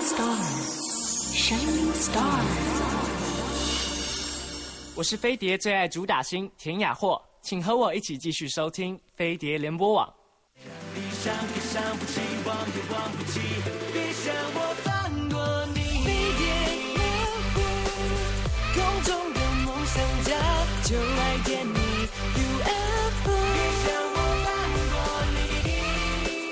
Shining Stars。 我是飞碟最爱主打星田雅霍，请和我一起继续收听飞碟联播网。 闭上不起，忘也忘不起，别想我放过你。飞碟联播，空中的梦想家，就爱点你 UFO， 别想我放过你。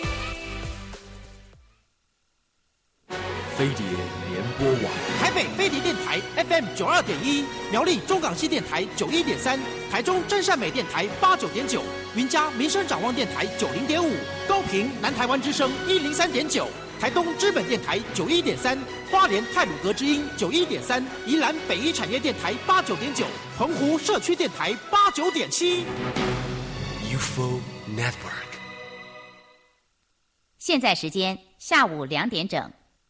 飞碟联播网， 台北飞碟电台 FM 92.1，苗栗中港西电台91.3，台中真善美电台89.9，云嘉民生展望电台90.5，高屏南台湾之声103.9，台东知本电台91.3，花莲太鲁阁之音91.3，宜兰北一产业电台89.9，澎湖社区电台89.7。 UFO Network。 现在时间下午2点整。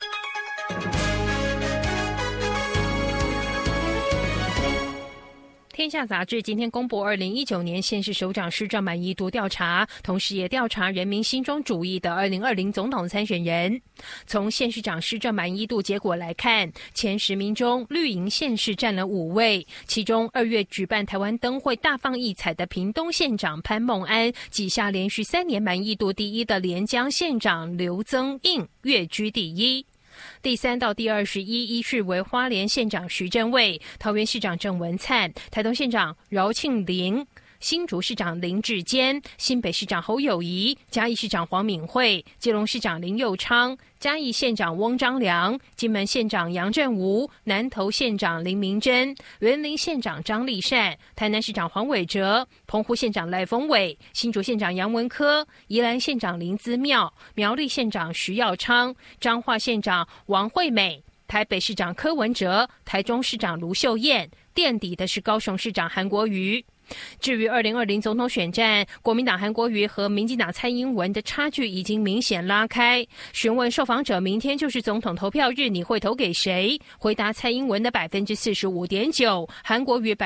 天下杂志今天公布2019年县市首长施政满意度调查，同时也调查人民心中主义的2020总统参选人。从县市长施政满意度结果来看，前10名中绿营县市占了5位，其中2月举办台湾灯会大放异彩的屏东县长潘孟安，挤下连续3年满意度第一的连江县长刘增印跃居第一。第3到第21依序为花莲县长徐正伟、桃园市长郑文灿、台东县长饶庆林、新竹市长林志坚、新北市长侯友宜、嘉义市长黄敏惠、基隆市长林右昌、嘉义县长翁章良、金门县长杨振武、南投县长林明珍、员林县长张立善、台南市长黄伟哲、澎湖县长赖峰伟、新竹县长杨文科、宜兰县长林姿妙、苗栗县长徐耀昌、彰化县长王惠美、台北市长柯文哲、台中市长卢秀燕，垫底的是高雄市长韩国瑜。至于2020总统选战，国民党韩国瑜和民进党蔡英文的差距已经明显拉开。询问受访者明天就是总统投票日，你会投给谁？回答蔡英文的 45.9%， 韩国瑜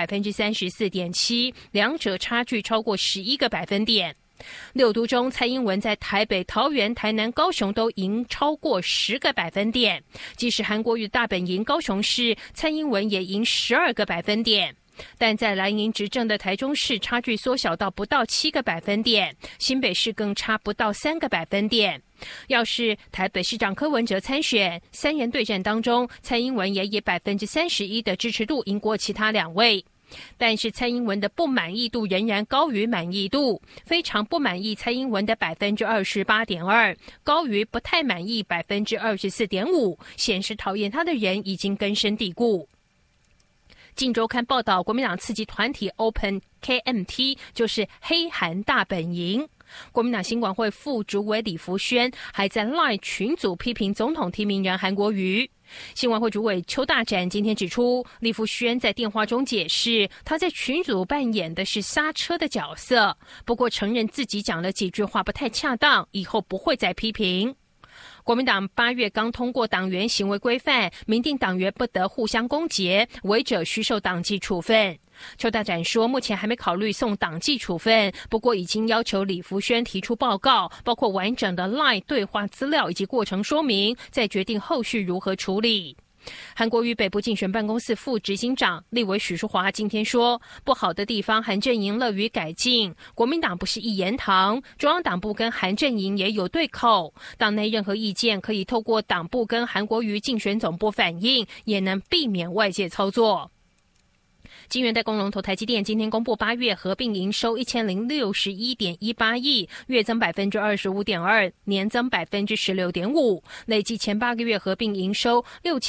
34.7%， 两者差距超过11个百分点。6都中，蔡英文在台北、桃园、台南、高雄都赢超过10个百分点，即使韩国瑜大本营高雄市，蔡英文也赢12个百分点。但在蓝营执政的台中市，差距缩小到不到7个百分点，新北市更差不到3个百分点。要是台北市长柯文哲参选，3人对战当中，蔡英文也以 31% 的支持度赢过其他2位。但是蔡英文的不满意度仍然高于满意度，非常不满意蔡英文的 28.2%， 高于不太满意 24.5%， 显示讨厌他的人已经根深蒂固。镜周刊报道，国民党刺激团体 Open KMT 就是黑韩大本营。国民党新管会副主委李福轩还在 LINE 群组批评总统提名人韩国瑜。新管会主委邱大展今天指出，李福轩在电话中解释，他在群组扮演的是刹车的角色，不过承认自己讲了几句话不太恰当，以后不会再批评。国民党8月刚通过党员行为规范，明定党员不得互相攻讦，违者需受党纪处分。邱大展说，目前还没考虑送党纪处分，不过已经要求李福轩提出报告，包括完整的 LINE 对话资料以及过程说明，再决定后续如何处理。韩国瑜北部竞选办公室副执行长立委许淑华今天说，不好的地方韩阵营乐于改进，国民党不是一言堂，中央党部跟韩阵营也有对口，党内任何意见可以透过党部跟韩国瑜竞选总部反映，也能避免外界操作。金元代工龙头台积电今天公布8月合并营收 1061.18 亿，月增 25.2%， 年增 16.5%， 累计前8个月合并营收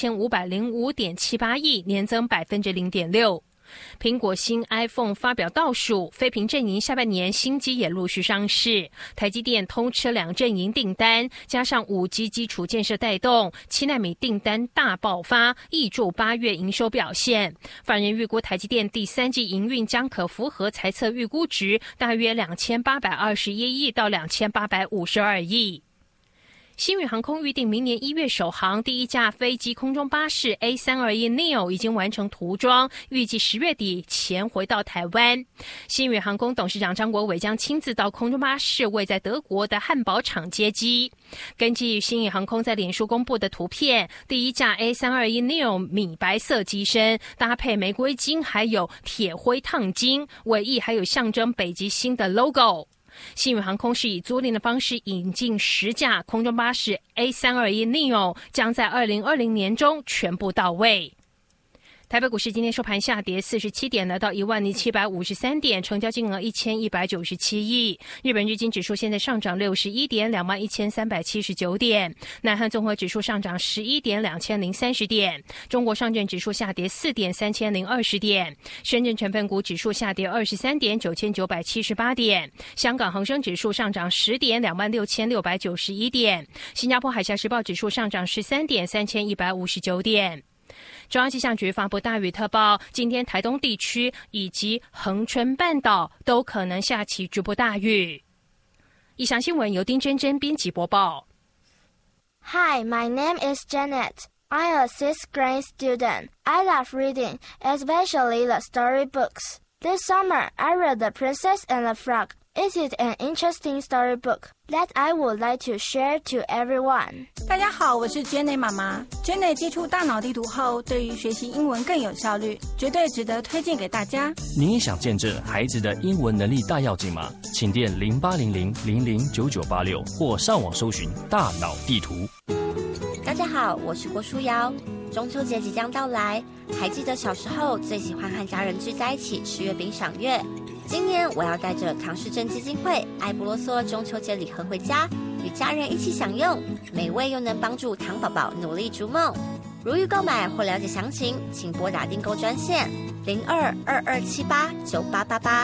6505.78 亿，年增 0.6%。苹果新 iPhone 发表倒数，非屏阵营下半年新机也陆续上市。台积电通吃2阵营订单，加上 5G 基础建设带动，7奈米订单大爆发，挹注8月营收表现。法人预估台积电第3季营运将可符合财测预估值，大约2821亿到2852亿。 星宇航空预定明年1月首航，第一架飞机空中巴士 A321neo 已经完成涂装，预计10月底前回到台湾。星宇航空董事长张国伟将亲自到空中巴士位在德国的汉堡厂接机。根据星宇航空在脸书公布的图片，第一架 A321neo 米白色机身，搭配玫瑰金还有铁灰烫金，尾翼还有象征北极星的 logo。星宇航空是以租赁的方式引进10架空中巴士 A321neo， 将在2020年中全部到位。台北股市今天收盘下跌47点，来到10753点，成交金额1197亿。日本日经指数现在上涨61点，21379点。南韩综合指数上涨11点，2030点。中国上证指数下跌4点，3020点。深圳成分股指数下跌23点，9978点。香港恒生指数上涨10点，26691点。新加坡海峡时报指数上涨13点，3159点。中央气象局发布大雨特报，今天台东地区以及恒春半岛都可能下起局部大雨。以上新闻由丁真真编辑播报。 Hi, my name is Janet. I'm a 6th grade student. I love reading, especially the storybooks. This summer, I read The Princess and the Frog. It is an interesting storybook that I would like to share to everyone. 大家好，我是 Jenny 妈妈。Jenny 接触大脑地图后，对于学习英文更有效率，绝对值得推荐给大家。 你也想见证孩子的英文能力大跃进吗？请电0800009986或上网搜寻大脑地图。 大家好，我是郭书瑶。中秋节即将到来，还记得小时候最喜欢和家人聚在一起吃月饼赏月。今年我要带着唐氏症基金会爱不啰嗦中秋节礼盒回家，与家人一起享用，美味又能帮助唐宝宝努力逐梦。如欲购买或了解详情，请拨打订购专线0222789888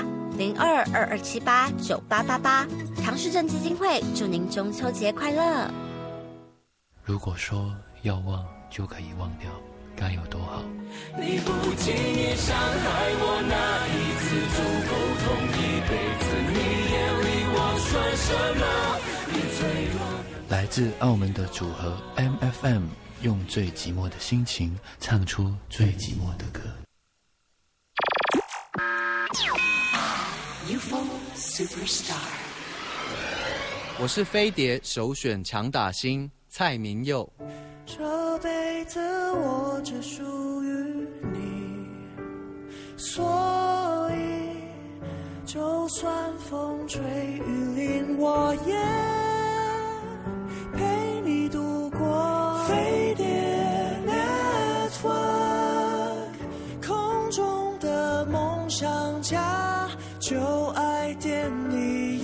0222789888。唐氏症基金会祝您中秋节快乐。 如果说要忘就可以忘掉，该有多好。 你不经意伤害我那一次，足够痛一辈子。你眼里我算什么？你脆弱。 来自澳门的组合 MFM， 用最寂寞的心情唱出最寂寞的歌。 UFO Superstar， 我是飞碟首选强打星蔡明佑。 这辈子我只属于你，所以就算风吹雨淋，我也陪你度过。飞碟 Network， 空中的梦想家，就爱点你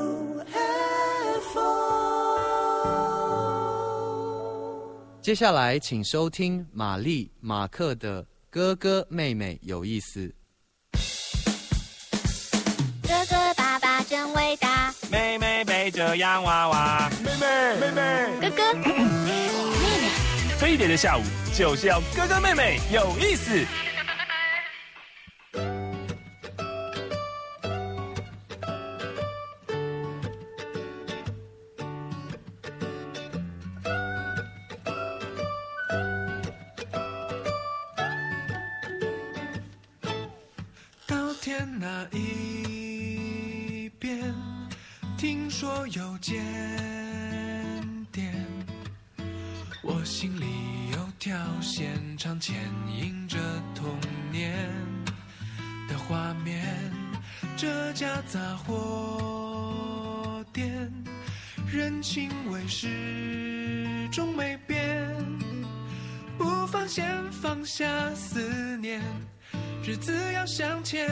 UFO。 接下来请收听玛丽马克的哥哥妹妹有意思。 哥哥爸爸真伟大， 妹妹背着洋娃娃，妹妹， 哥哥妹妹， 飞碟的下午就是要哥哥妹妹有意思。 那一边听说有间店，我心里有条线常牵引着童年的画面。这家杂货店人情味始终没变，不放先放下思念，日子要向前。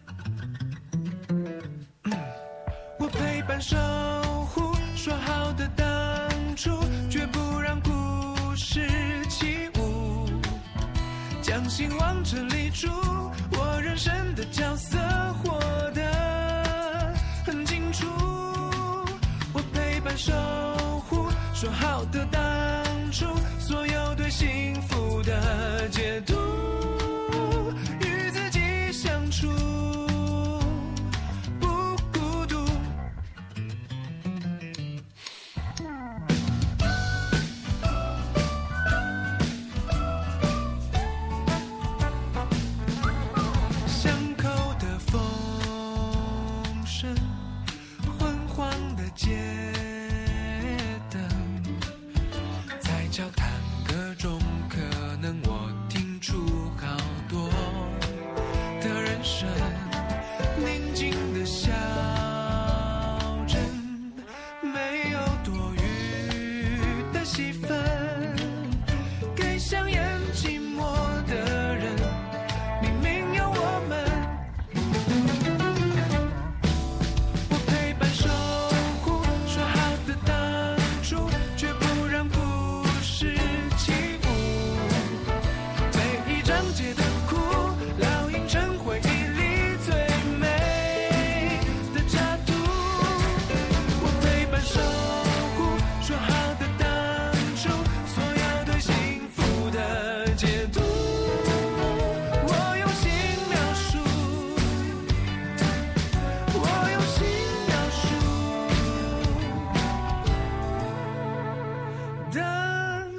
我陪伴守护，说好的当初，绝不让故事起舞，将心往这里住，我人生的角色活得很清楚。我陪伴守护，说好的当初，所有对幸福的解读，与自己相处不孤独。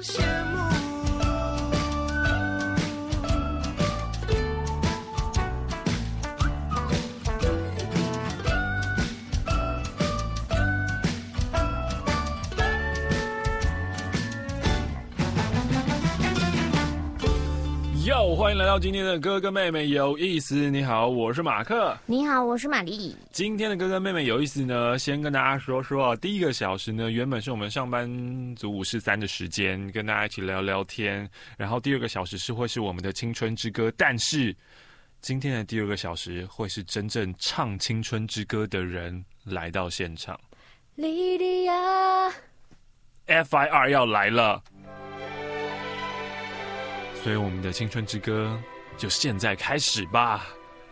羡慕。 哟，欢迎来到今天的哥哥妹妹有意思。你好，我是马克。 你好，我是玛丽。 今天的哥哥妹妹有意思呢，先跟大家说说，第一个小时呢，原本是我们上班族543的时间，跟大家一起聊聊天。然后第二个小时会是我们的青春之歌，但是今天的第二个小时会是真正唱青春之歌的人来到现场。 莉莉亚 FIR 要来了。所以我们的青春之歌就现在开始吧。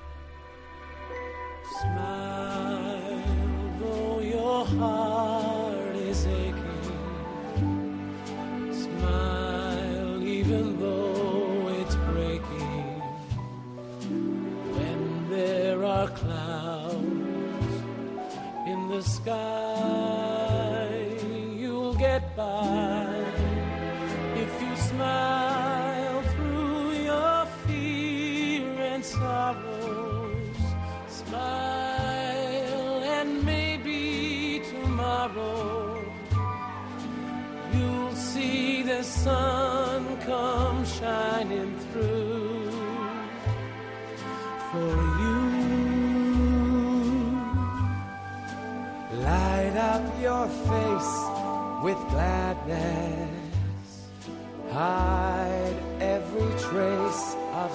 Smile though your heart is aching. Smile even though it's breaking. When there are clouds in the sky, you'll get by if you smile.Sorrows, smile, and maybe tomorrow you'll see the sun come shining through for you. Light up your face with gladness, hide every trace of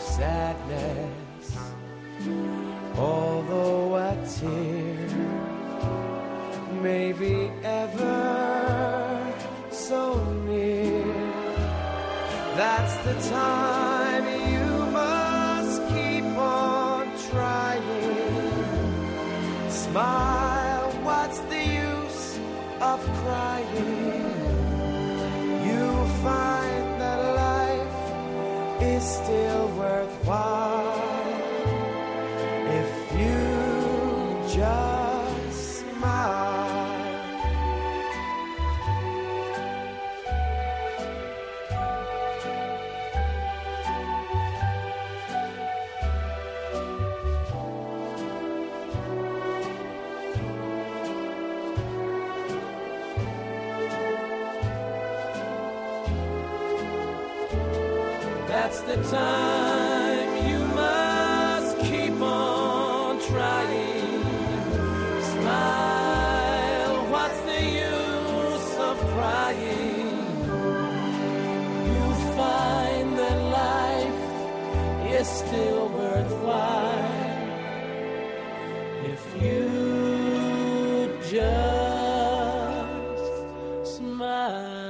sadness.Although a tear may be ever so near, that's the time you must keep on trying. Smile, what's the use of crying? You'll find that life is still worthwhile.If you just smile. That's the time you must keep on trying. Smile, what's the use of crying? You'll find that life is still worthwhile if you just smile.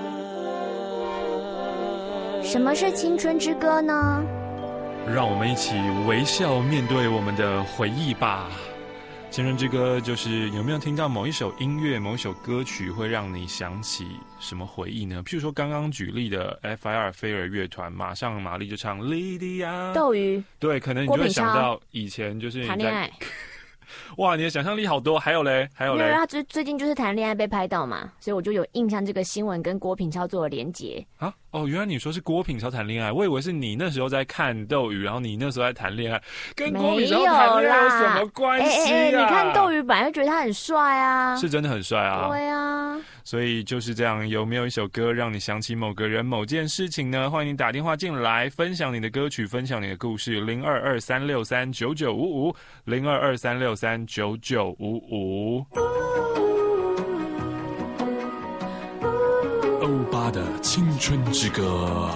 什么是青春之歌呢？ 让我们一起微笑面对我们的回忆吧。青春之歌就是有没有听到某一首音乐、某一首歌曲会让你想起什么回忆呢？譬如说刚刚举例的 FIR 飞儿乐团，马上玛丽就唱莉莉亚斗鱼， 对，可能你就会想到以前就是你谈恋爱。 哇，你的想象力好多！还有嘞， 因为他最近就是谈恋爱被拍到嘛，所以我就有印象这个新闻跟郭品超做了连结啊。哦，原来你说是郭品超谈恋爱，我以为是你那时候在看斗鱼，然后你那时候在谈恋爱，跟郭品超谈恋爱有什么关系啊？ 你看斗鱼本来就觉得他很帅啊， 是真的很帅啊。 对啊， 所以就是这样。有没有一首歌让你想起某个人、某件事情呢？欢迎你打电话进来，分享你的歌曲，分享你的故事，0223639955，0223639955。 欧巴的青春之歌。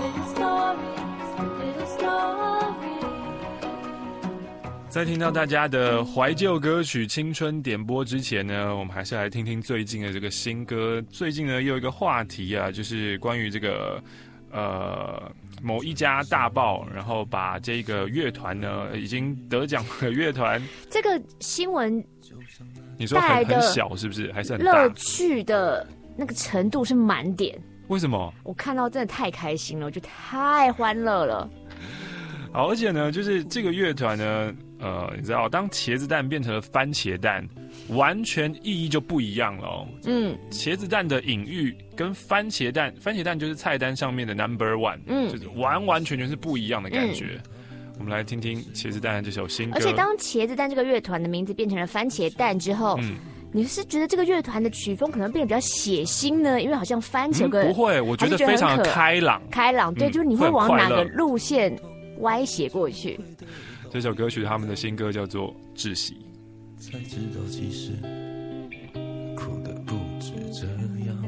在听到大家的怀旧歌曲青春点播之前呢，我们还是来听听最近的这个新歌。最近呢，又有一个话题啊，就是关于这个某一家大报，然后把这个乐团呢已经得奖的乐团， 这个新闻你说很小是不是？还是很大？ 乐趣的那个程度是满点。 为什么？ 我看到真的太开心了，我觉得太欢乐了。 好，而且呢，就是这个乐团呢，你知道，当茄子蛋变成了番茄蛋，完全意义就不一样了哦。茄子蛋的隐喻跟番茄蛋就是菜单上面的 No.1，就是完完全全是不一样的感觉。我们来听听茄子蛋这首新歌。 而且当茄子蛋这个乐团的名字变成了番茄蛋之后，你是觉得这个乐团的曲风可能变得比较血腥呢？因为好像番茄不会，我觉得非常的开朗。对， 就是你会往哪个路线歪斜过去。 这首歌曲他们的新歌叫做《窒息》。 才知道其实苦的不止这样，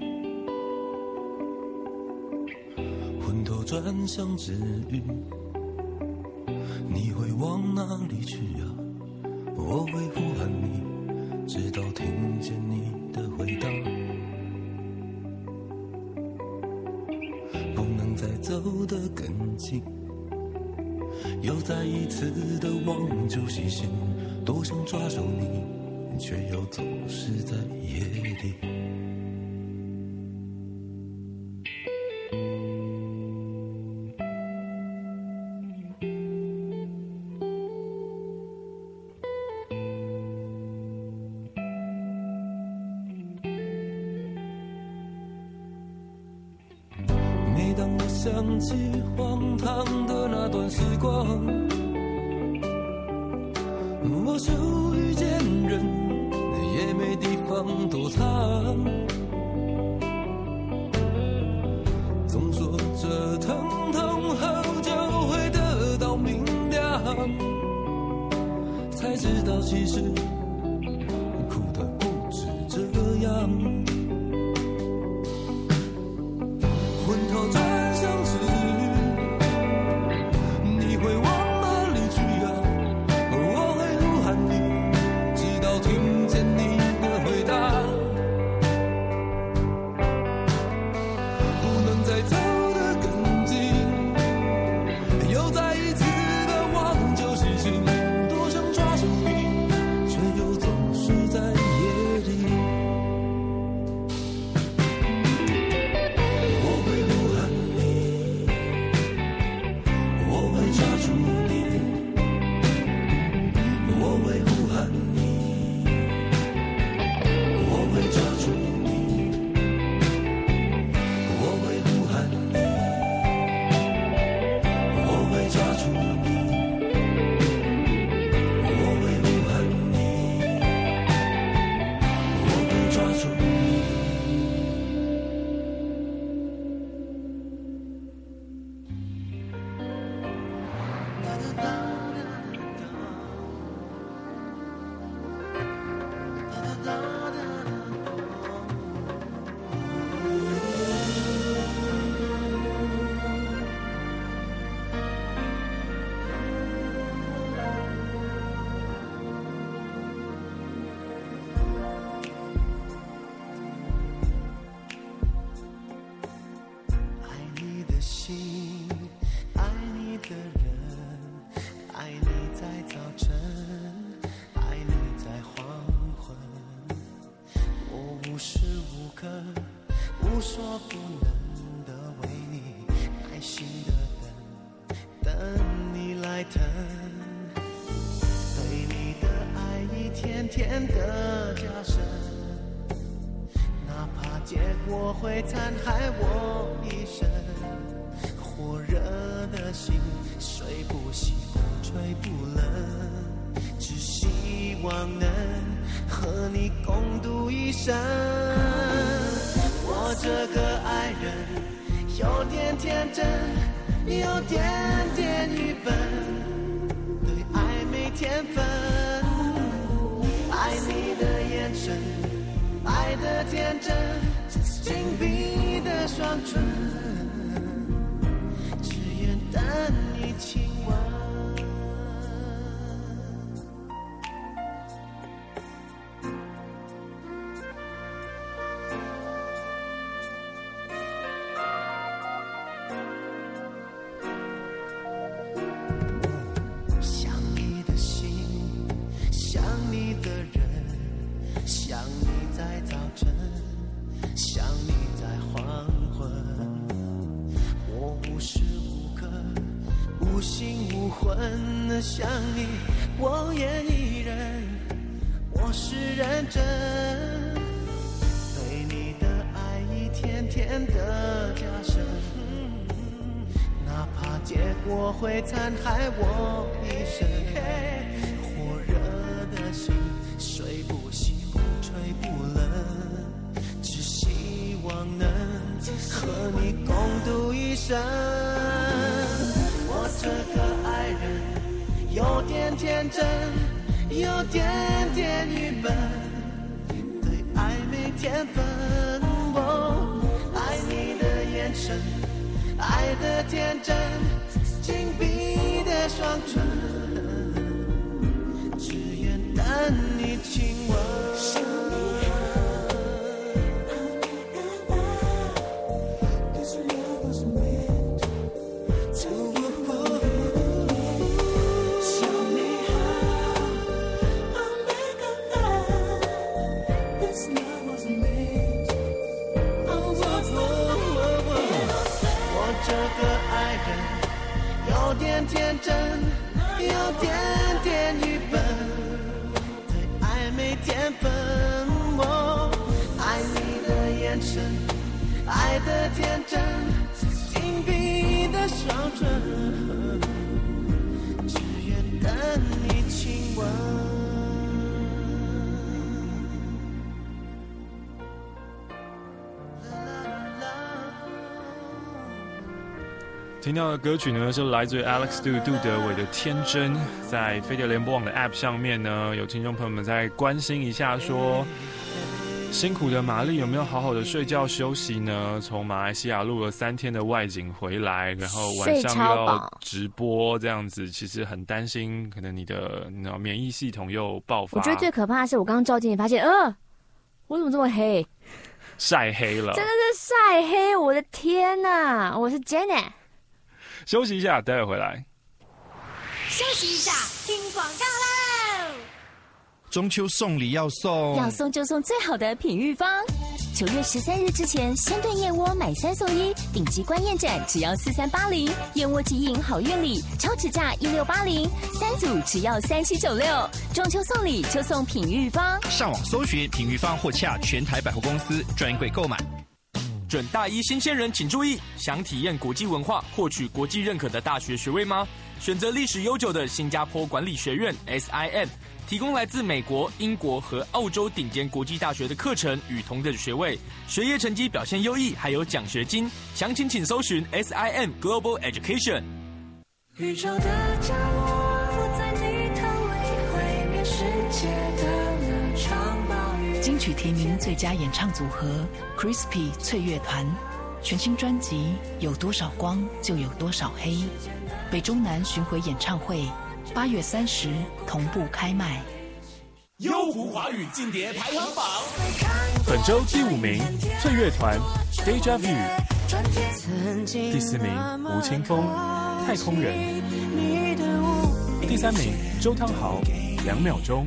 昏头转向之余，你会往哪里去啊？我会呼喊你，直到听见你的回答，不能再走得更近，又再一次的望旧细心，多想抓住你，却又总是在夜里。每当我想起荒唐的那段时光，我手遇见人，也没地方躲藏。总说这疼痛后就会得到明亮，才知道其实苦的不止这样。昏头转向之余，你会往哪里去啊？我会呼喊你，直到听见你的回答，不能再走得更近，又再一次的望旧细心，多想抓住你，却又总是在夜里。我会呼喊你，我会抓住你，我会呼喊你，我会抓住你，我会呼喊你，我会抓住你，我会呼喊你，我会抓住你。爱你的心，爱你的人，爱你在早晨，爱你在黄昏。我无时无刻无所不能的为你耐心的等，等你来疼。对你的爱一天天的加深，哪怕结果会残害我一生。火热的心，睡不醒，风吹不冷，只希望能和你共度一生。我这个爱人，有点天真，有点点愚笨，对爱没天分。爱你的眼神，爱的天真，紧闭的双唇，只愿等你亲吻。想你的心，想你的人，想你在早晨，想你在黄昏。 魂的想你，我也依然，我是认真，对你的爱一天天的加深，哪怕结果会残害我一生。火热的心，水不熄，风吹不冷，只希望能和你共度一生。我这个爱人有点天真，有点点愚笨，对爱没天分。爱你的眼神，爱的天真，紧闭的双唇，只愿等你亲吻。有点天真，有点点愚笨，对爱没天分。爱你的眼神，爱的天真，紧闭的双唇，只愿等你亲吻。 听到的歌曲呢是来自于 Alex Du 杜德伟的《天真》。在飞碟联播网的 App 上面呢，有听众朋友们在关心一下说，辛苦的玛丽有没有好好的睡觉休息呢？从马来西亚录了3天的外景回来，然后晚上又要直播这样子，其实很担心，可能你的免疫系统又爆发。 我觉得最可怕的是，我刚刚照镜子发现，我怎么这么黑？ 晒黑了， 真的是晒黑！我的天哪，我是 Janet。 休息一下，待会回来。 休息一下，听广告喽！ 中秋送礼要送就送最好的品玉芳。9月13日之前，先炖燕窝买3送1，顶级观燕盏只要4380，燕窝即饮好运礼，超值价1680，3组只要3796。中秋送礼就送品玉芳， 上网搜寻品玉芳或洽全台百货公司专柜购买。 准大一新鲜人请注意，想体验国际文化，获取国际认可的大学学位吗？选择历史悠久的新加坡管理学院 SIM， 提供来自美国、英国和澳洲顶尖国际大学的课程与同等学位，学业成绩表现优异，还有奖学金。详情请搜寻 SIM Global Education。 宇宙的角落，我在你头里毁灭世界的那场暴雨。 金曲提名最佳演唱组合 Crispy 脆乐团，全新专辑有多少光就有多少黑，北中南巡回演唱会8月30同步开卖。 优狐华语劲碟排行榜， 本周第5名脆乐团 Deja Vu， 第4名吴青峰太空人，第3名周汤豪2秒钟，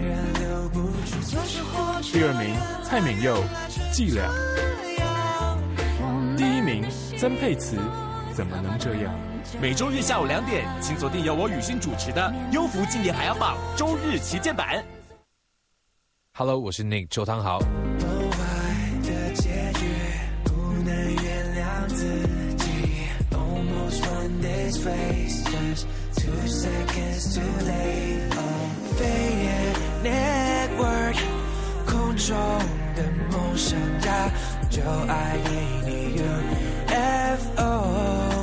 第2名蔡旻佑伎俩，第1名曾沛慈怎么能这样。 每周日下午2点，请锁定由我雨欣主持的优狐劲碟排行榜周日旗舰版。 Hello， 我是 Nick 周汤豪。 空中的梦想家，就爱给你 UFO。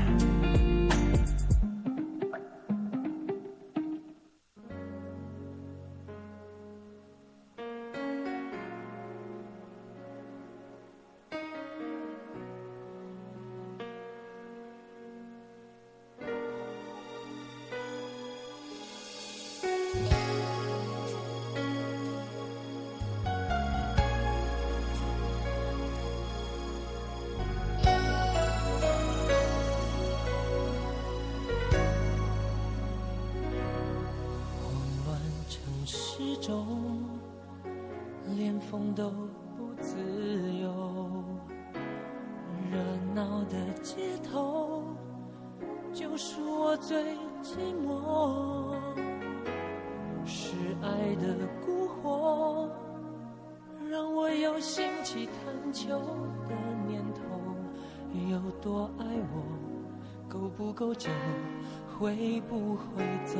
连风都不自由，热闹的街头就是我最寂寞，是爱的蛊惑，让我有兴起探求的念头。有多爱我，够不够久，会不会走？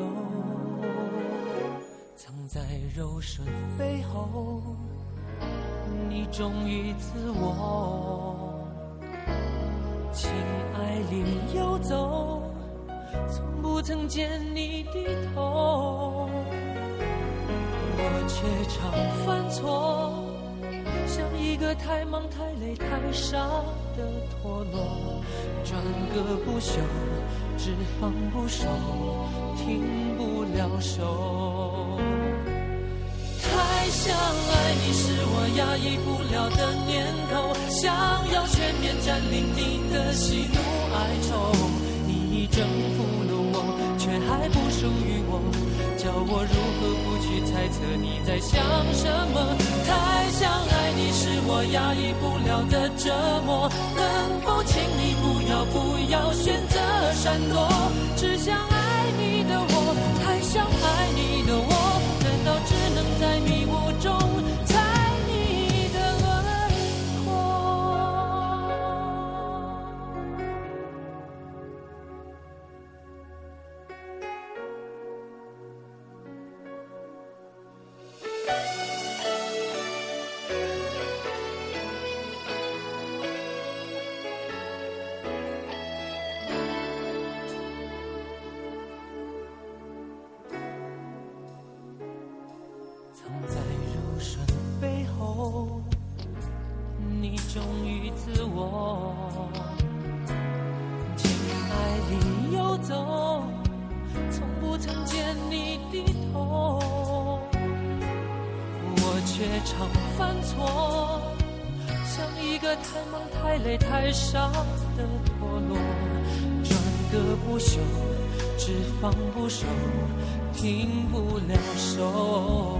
藏在柔顺背后，你忠于自我，情爱里游走，从不曾见你低头。我却常犯错，像一个太忙太累太傻的陀螺，转个不休，只放不收，停不了手。太想爱你是我压抑不了的念头，想要全面占领你的喜怒哀愁。你已征服了我，却还不属于我，叫我如何不去猜测你在想什么。太想爱你是我压抑不了的折磨，能否请你不要选择闪躲？只想爱你的我，太想爱你的我，难道只能在迷雾中猜你的轮廓？藏在柔顺背后，你忠于自我，情爱里游走，从不曾见你低头。我却常犯错，像一个太忙太累太傻的陀螺，转个不休，只放不收，停不了手。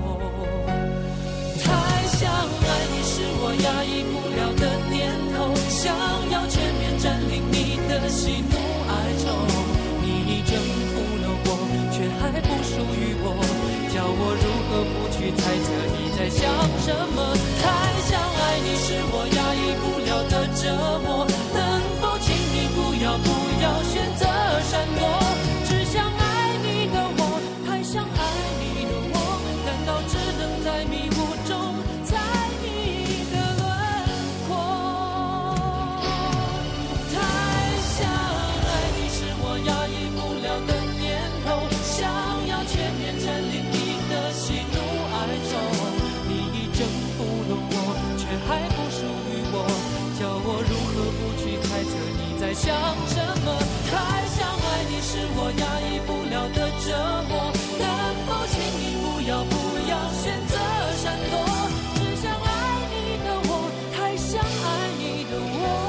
太想爱你是我压抑不了的念头，想要全面占领你的喜怒哀愁。你已征服了我，却还不属于我，叫我如何不去猜测你在想什么。太想爱你是我压抑不了的折磨，能否请你不要选择闪躲？只想爱你的我，太想爱你的我，难道只能在迷雾中猜你的轮廓？太想爱你是我压抑不了的念头，想要全面占领你的喜怒哀愁。你已征服了我，却还不属于我，叫我如何不去猜测你在想什么。太想爱你是我压抑不了的折磨，能否请你不要选择闪躲？只想爱你的我，太想爱你的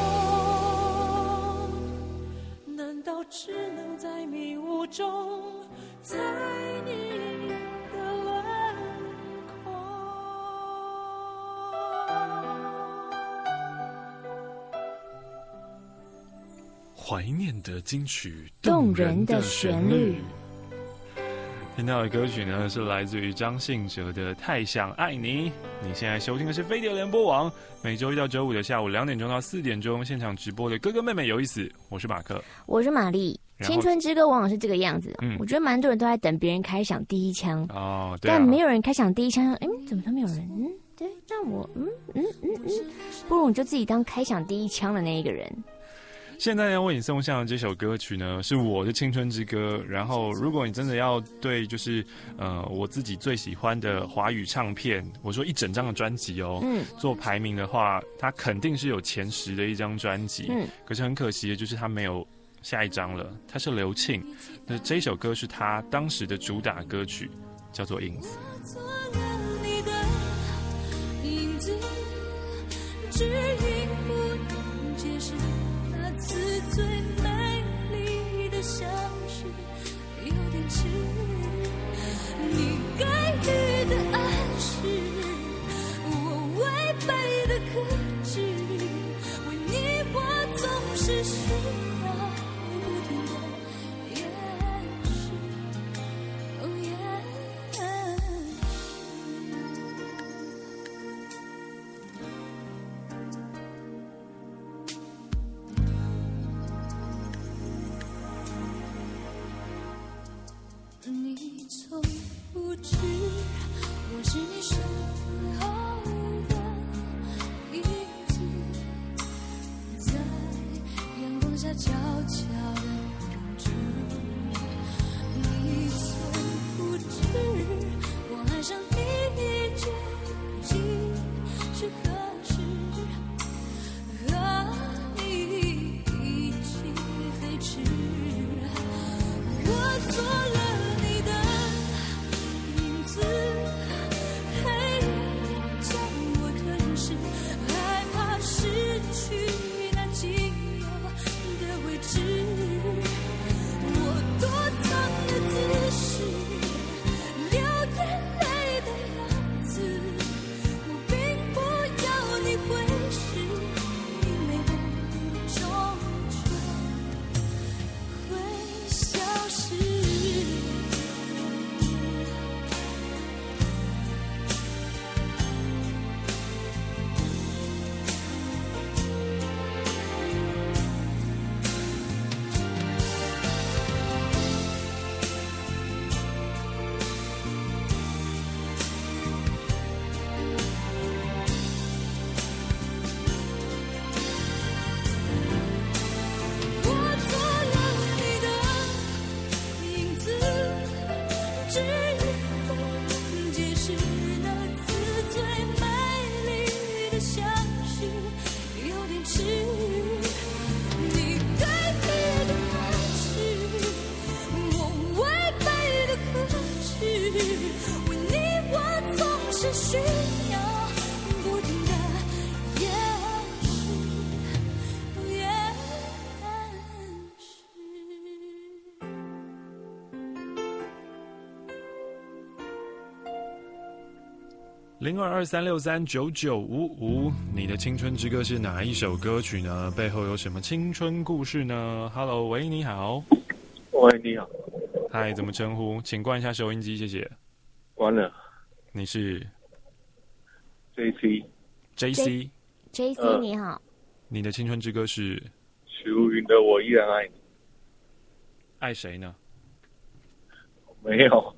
我，难道只能在迷雾中猜你的轮廓？ 怀念的金曲， 动人的旋律。 听到的歌曲呢，是来自于张信哲的《太想爱你》。你现在收听的是飞碟联播网，每周一到周五的下午2点钟到4点钟现场直播的哥哥妹妹有意思。我是马克， 我是玛丽。青春之歌往往是这个样子，我觉得蛮多人都在等别人开响第一枪哦，对啊，但没有人开响第一枪，怎么都没有人？对，那我不如你就自己当开响第一枪的那一个人。 现在要为你送上的这首歌曲呢，是我的青春之歌。然后，如果你真的要对就是我自己最喜欢的华语唱片，我说一整张的专辑哦，做排名的话，它肯定是有前10的一张专辑。可是很可惜的就是它没有下一张了。它是刘庆，那这首歌是他当时的主打歌曲，叫做《影子》。 次最美丽的相识有点迟，你给予的暗示，我违背的克制，为你我总是需要不停的悄悄地看着，你从不知我爱上你究竟是何时，和你一起飞驰，我做了你的影子，黑夜将我吞噬，害怕失去那仅有的位置，我躲藏的姿势，流眼泪的样子，我并不要你会是你美梦中就会消失。我做了你的影子，只不解释那次最美丽的相识有点迟，你改变的开始，我违背的克制，为你我总是需要不停的掩饰，掩 0223639955，你的青春之歌是哪一首歌曲呢？背后有什么青春故事呢 ？Hello， 喂，你好。 喂，你好。 嗨，怎么称呼？请关一下收音机，谢谢。 关了。 你是 JC。 JC 你好。 你的青春之歌是许茹芸的《我依然爱你》。 爱谁呢？ 没有，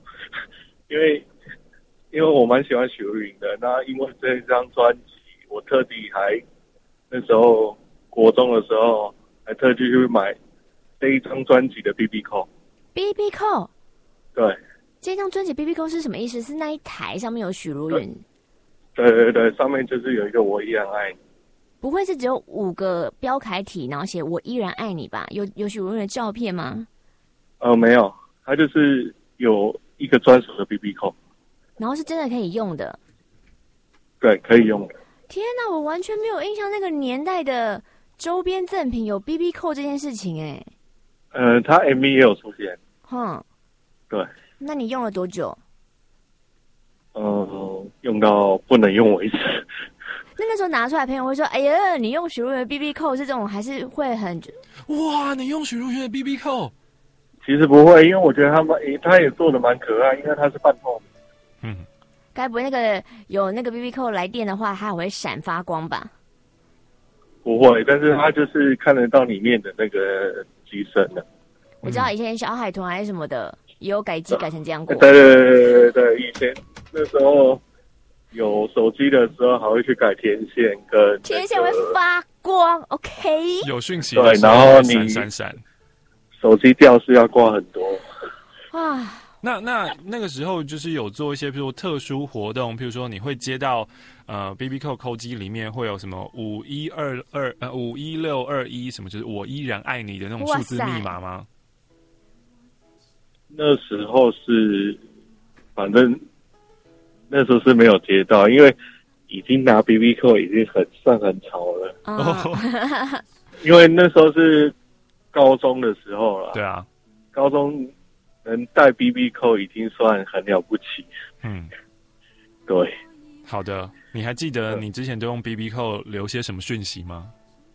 因为我蛮喜欢许茹芸的，那因为这张专辑，我特地还那时候国中的时候还特地去买这一张专辑的 BB Call。BB Call？ 对。 这张专辑 BB Call 是什么意思？是那一台上面有许茹芸？ 对，上面就是有一个我依然爱你。 不会是只有5个标楷体，然后写我依然爱你吧？有许茹芸的照片吗？ 没有，它就是有一个专属的 BB Call。 然后是真的可以用的， 对，可以用的。 天哪，我完全没有印象那个年代的周边赠品有 BB 扣这件事情哎。 它 MV 也有出现。对。 那你用了多久？ 用到不能用为止。 那时候拿出来，朋友会说：“哎呀，你用许茹芸的 BB 扣是这种，还是会很…… 哇，你用许茹芸的 BB 扣？” 其实不会，因为我觉得他也做的蛮可爱，因为它是半透明。 该不会那个有那个 BB 扣来电的话，它还会闪发光吧？ 不会，但是它就是看得到里面的那个机身的。 我知道以前小海豚还是什么的，也有改机改成这样过。 对，以前那时候有手机的时候，还会去改天线跟天线会发光。OK， 有讯息对，然后你闪， 手机吊饰要挂很多啊。 那个时候就是有做一些，比如说特殊活动，譬如说你会接到BB 扣机里面会有什么51621什么，就是我依然爱你的那种数字密码吗？ 那时候是，反正那时候是没有接到，因为已经拿 BB 扣已经算很潮了。因为那时候是高中的时候了。 对啊， 高中能带 BB 扣已经算很了不起。对。 好的，你还记得你之前都用 BB 扣留些什么讯息吗？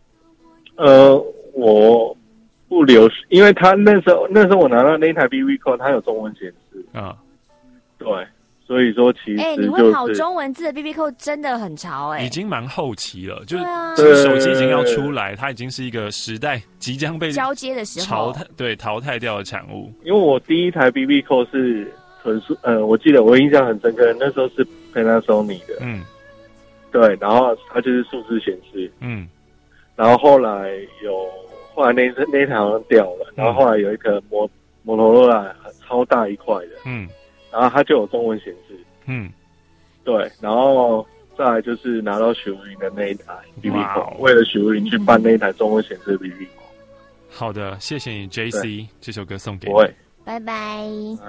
我不留，因为他那时候我拿到那台 BB 扣，它有中文显示啊。 对，所以说其实你会跑中文字的 BB 扣真的很潮已经蛮后期了，就是其实手机已经要出来，它已经是一个时代即将被交接的时候淘汰掉的产物。 因为我第一台 BB 扣是纯数，我记得我印象很深刻，那时候是 Panasonic 的， 对， 然后它就是数字显示， 嗯， 然后后来有后来那一台好像掉了，然后后来有一个摩托罗拉超大一块的，然后它就有中文显示，对，然后再来就是拿到许茹芸的那一台 BB 口，为了许茹芸去办那一台中文显示的 BB 口。 好的，谢谢你 JC， 这首歌送给你， 拜拜。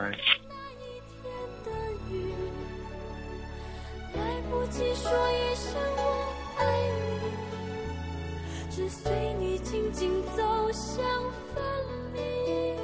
来不及说一声我爱你，只随你紧紧走向分离。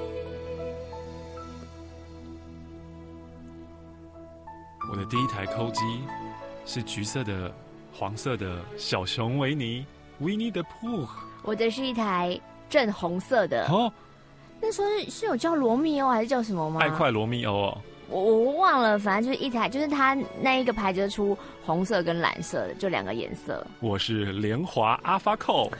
我的第一台扣机是橘色的、黄色的小熊维尼 Winnie the Pooh。 我的是一台正红色的。哦，那时候是有叫罗密欧还是叫什么吗？ 爱快罗密欧哦。 我忘了，反正就是一台，就是它那一个牌子出红色跟蓝色的，就2个颜色。 我是联华阿发扣。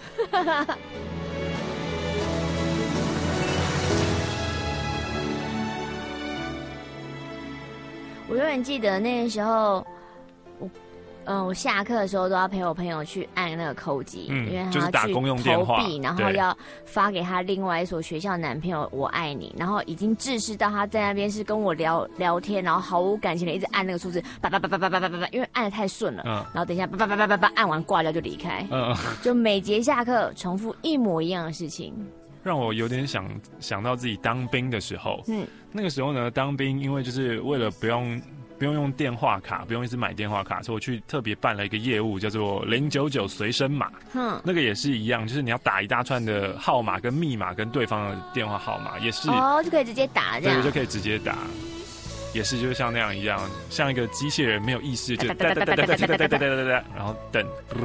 我永远记得那个时候，我下课的时候都要陪我朋友去按那个扣机，因为他要去投币，然后要发给他另外一所学校男朋友“我爱你”，然后已经制式到他在那边是跟我聊天，然后毫无感情的一直按那个数字，叭叭叭叭叭叭叭叭，因为按得太顺了，然后等一下叭叭叭叭叭叭按完挂掉就离开，就每节下课重复一模一样的事情。 让我有点想到自己当兵的时候，那个时候呢，当兵因为就是为了不用用电话卡，不用一直买电话卡，所以我去特别办了一个业务，叫做099随身码。那个也是一样，就是你要打一大串的号码跟密码跟对方的电话号码，也是就可以直接打这样， 对，就可以直接打，也是就是像那样一样，像一个机器人没有意识，就哒哒哒哒哒哒哒哒哒，然后等。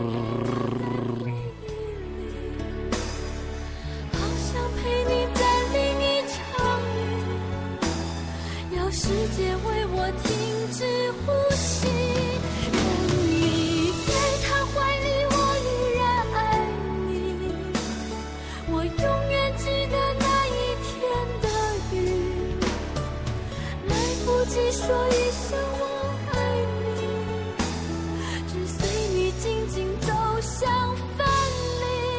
世界为我停止呼吸，任你在他怀里，我依然爱你。我永远记得那一天的雨，来不及说一声我爱你，只随你紧紧走向分离。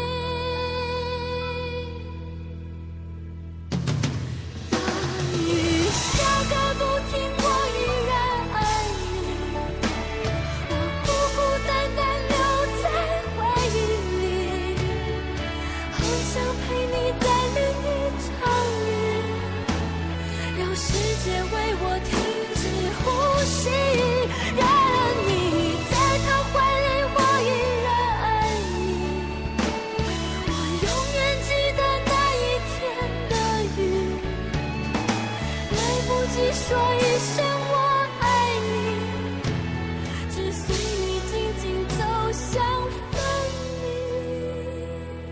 下个不停，我依然爱你。我孤孤单单留在回忆里，好想陪你在淋雨场里，让世界为我停止呼吸。任你在他怀里，我依然爱你。我永远记得那一天的雨，来不及说一声我爱你，只随你紧紧走向分离。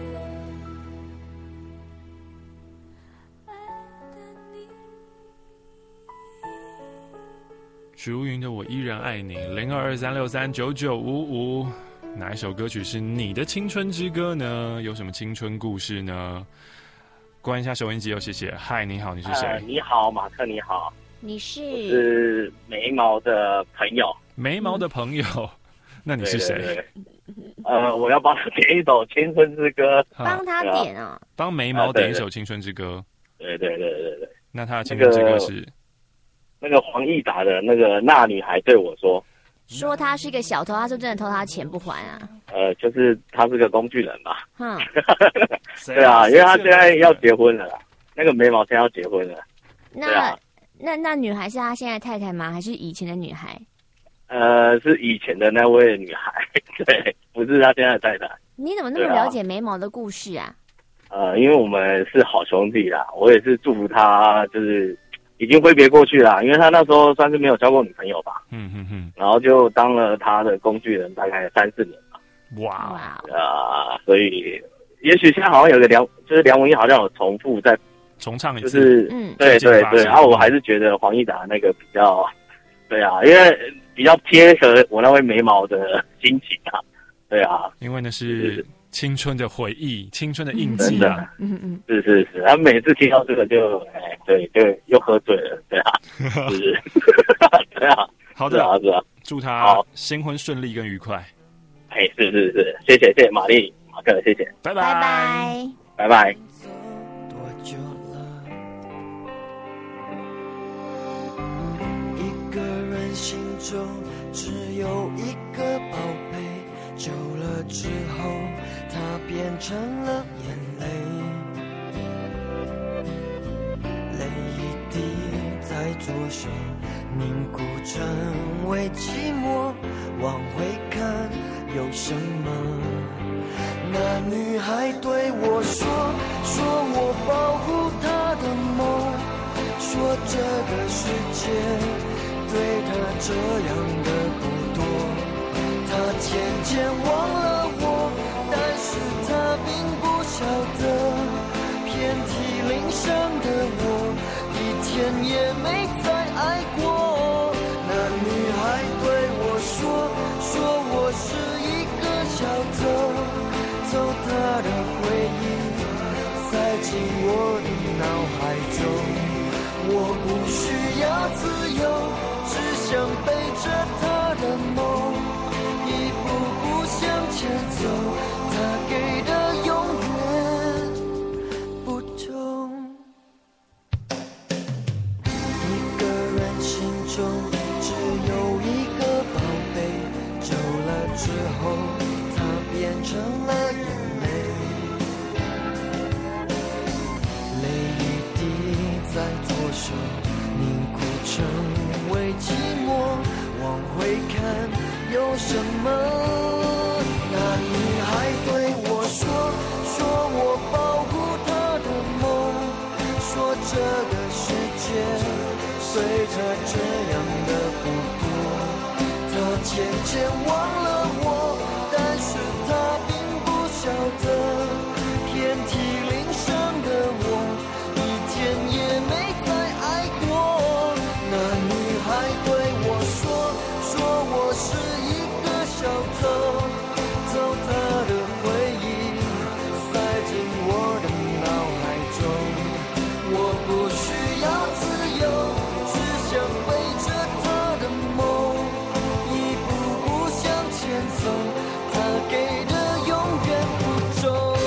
许茹芸的《我依然爱你》，0223639955，哪一首歌曲是你的青春之歌呢？有什么青春故事呢？关一下收音机哦，谢谢。嗨，你好，你是谁？ 你好，马克，你好。 你是？ 我是眉毛的朋友。 眉毛的朋友，那你是谁？ 对对对我要帮他点一首《青春之歌》。 帮他点啊？ 帮眉毛点一首《青春之歌》。 对对对对对。 那他的青春之歌是？ 那个黄义达的那个那女孩对我说。 说他是个小偷，他是真的偷他钱不还啊？ 就是他是个工具人吧。对啊，因为他现在要结婚了啦，那个眉毛现在要结婚了。 那女孩是他现在太太吗？还是以前的女孩？ 是以前的那位女孩，对，不是他现在的太太。 你怎么那么了解眉毛的故事啊？ 因为我们是好兄弟啦，我也是祝福他，就是已经挥别过去啦，因为他那时候算是没有交过女朋友吧。然后就当了他的工具人，大概3-4年吧。 哇！ 所以也许现在好像有个就是梁文音好像有重复在重唱一次， 就是对对对。然后我还是觉得黄义达那个比较，对啊，因为比较贴合我那位眉毛的心情啊。对啊， 因为那是青春的回忆，青春的印记啊。 是，他每次听到这个就对，就又喝醉了，对啊，是，对啊。 好的，祝他新婚顺利跟愉快。 是，谢谢玛丽马克，谢谢， 拜拜。 拜拜。 一个人心中只有一个宝贝，久了之后它变成了眼泪，泪一滴在左手凝固成为寂寞，往回看有什么？那女孩对我说我保护她的梦，说这个世界对她这样的不多，她渐渐忘了我，但是她并不晓得，遍体鳞伤的我一天也没再爱过。那女孩对我说我是一个小偷，偷她的回忆塞进我的脑海中，我不需要自由，只想背着她的梦，一步步向前走，她给的永远不同。一个人心中只有一个宝贝，久了之后它变成了眼泪，泪一滴在左手凝固成为寂寞，往回看有什么？那女孩对我说我保护她的梦，说这个世界随她这样的不多，她渐渐忘了我，但是她并不晓得，遍体鳞伤的我一天也没再爱过。那女孩对我说我是一个小偷，偷她的回忆塞进我的脑海中，我不需要自由，只想背着她的梦，一步步向前走，她给的永远不重。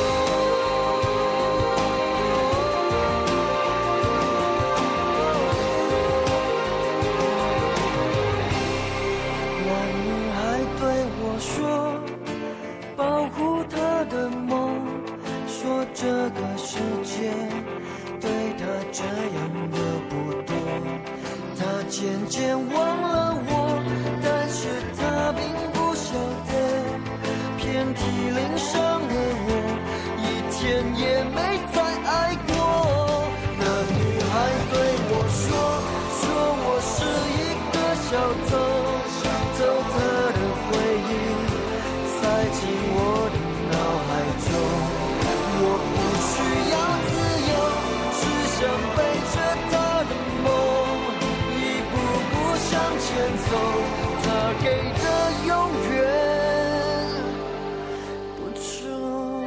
那女孩对我说保护她的梦，说这个世界对她这样的不多，她渐渐忘了我，但是她并不晓得，遍体鳞伤的我一天也没再爱过。那女孩对我说我是一个小偷，偷她的回忆塞进我的脑海中，我不需要自由，只想背着她的梦，一步步向前走，她给的永远不重。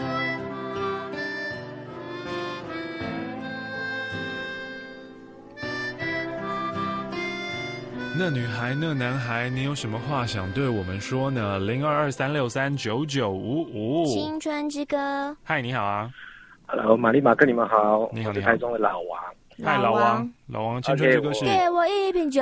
那女孩，那男孩，你有什么话想对我们说呢？0223639955。 青春之歌。 嗨，你好啊。 Hello， 玛丽马克，你们好。 你好， 我是台中的老王。 嗨，老王，青春之歌是。 给我一瓶酒。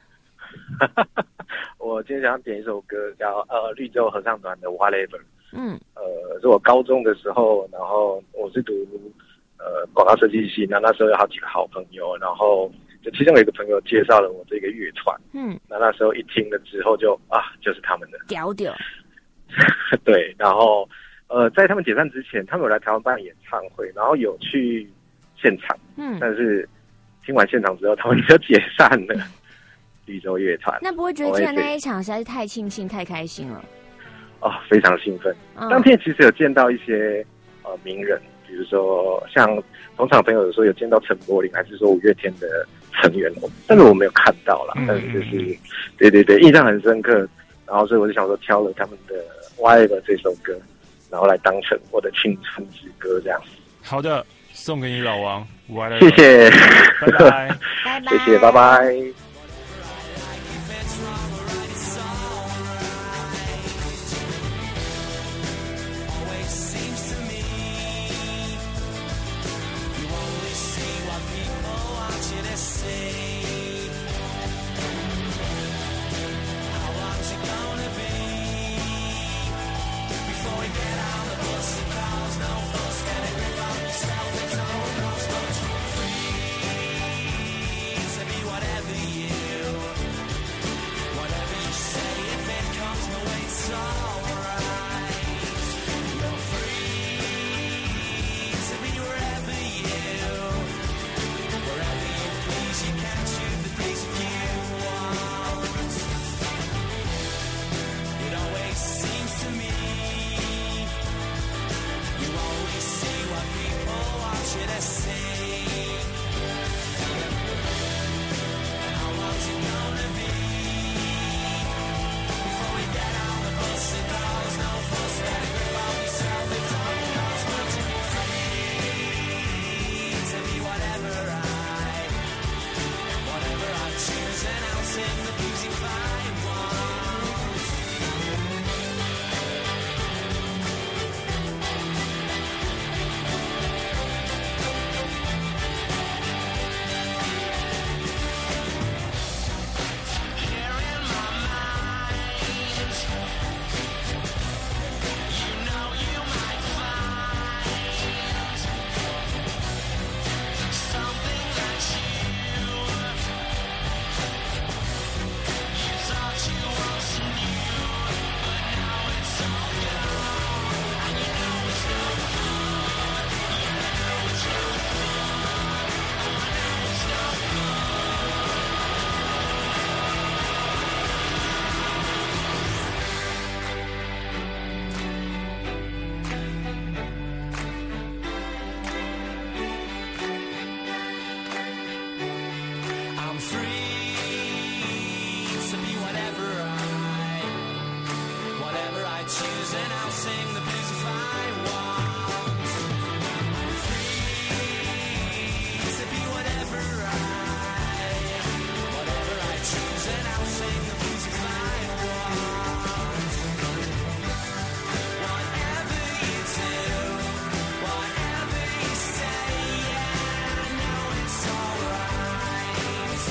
我今天想点一首歌，叫绿洲合唱团的 Whatever。是我高中的时候，然后我是读广告设计系，那时候有好几个好朋友，然后就其中有一个朋友介绍了我这个乐团，那时候一听了之后就是他们的屌屌。 对，然后在他们解散之前，他们有来台湾办演唱会，然后有去现场，但是听完现场之后，他们就解散了。绿洲乐团， 那不会觉得今天那一场实在是太庆幸、太开心了？ 非常兴奋。当天其实有见到一些名人，比如说像同场朋友有说有见到陈柏霖，还是说五月天的成员，但是我没有看到啦。但是就是对，印象很深刻。然后所以我就想说挑了他们的《Whatever》这首歌，然后来当成我的青春之歌这样。 好的，送给你老王， 谢谢， 拜拜， 拜拜， 谢谢，拜拜。 see. How long's it gonna be before we get on the bus and cars? No fuss, get a grip on yourself. It's almost much free to be whatever you say. If it comes my way, it's alright. You're free to be wherever you please. You can choose the place if you want. It always seems to me you always see what people want you to see. How long's it gonna be before we get on the bus and cars? No fuss, better grip on yourself. It don't cost much. Free to be whatever I choose, and I'll sing the bluesy fine ones. Here in my mind, you know you might find something that you thought you once knew, but now it's all gone, and you know it's no fun. You know it's no fun. Oh, now it's no I'm free to be whatever I choose, and I'll sing the blues if I want. I'm free to be whatever I choose, and I'll sing the blues if I want. Whatever you do, whatever you say, yeah, I know it's alright.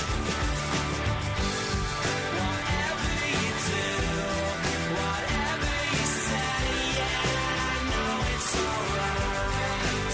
Whatever you do, whatever you say, yeah, I know it's alright.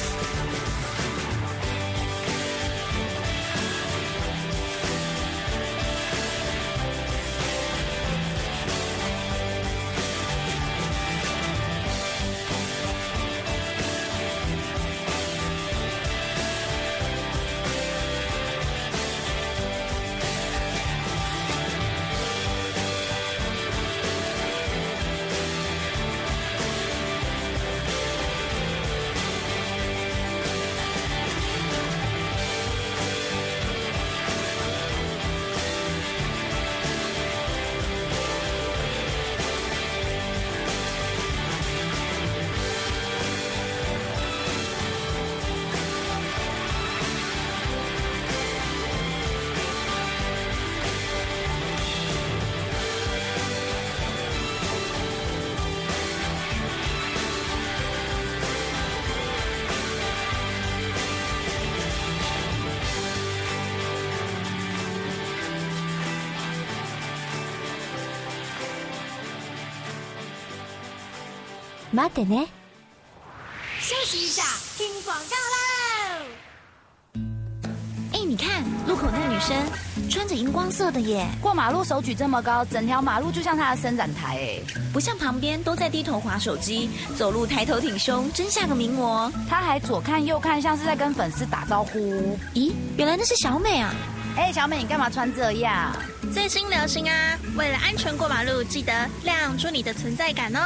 待ってね。 休息一下，听广告喽！哎，你看路口那女生穿着荧光色的耶， 过马路手举这么高，整条马路就像她的伸展台哎， 不像旁边都在低头滑手机，走路抬头挺胸，真像个名模。 她还左看右看，像是在跟粉丝打招呼。 咦，原来那是小美啊！ 哎，小美，你干嘛穿这样？ 最新流行啊！为了安全过马路，记得亮出你的存在感哦。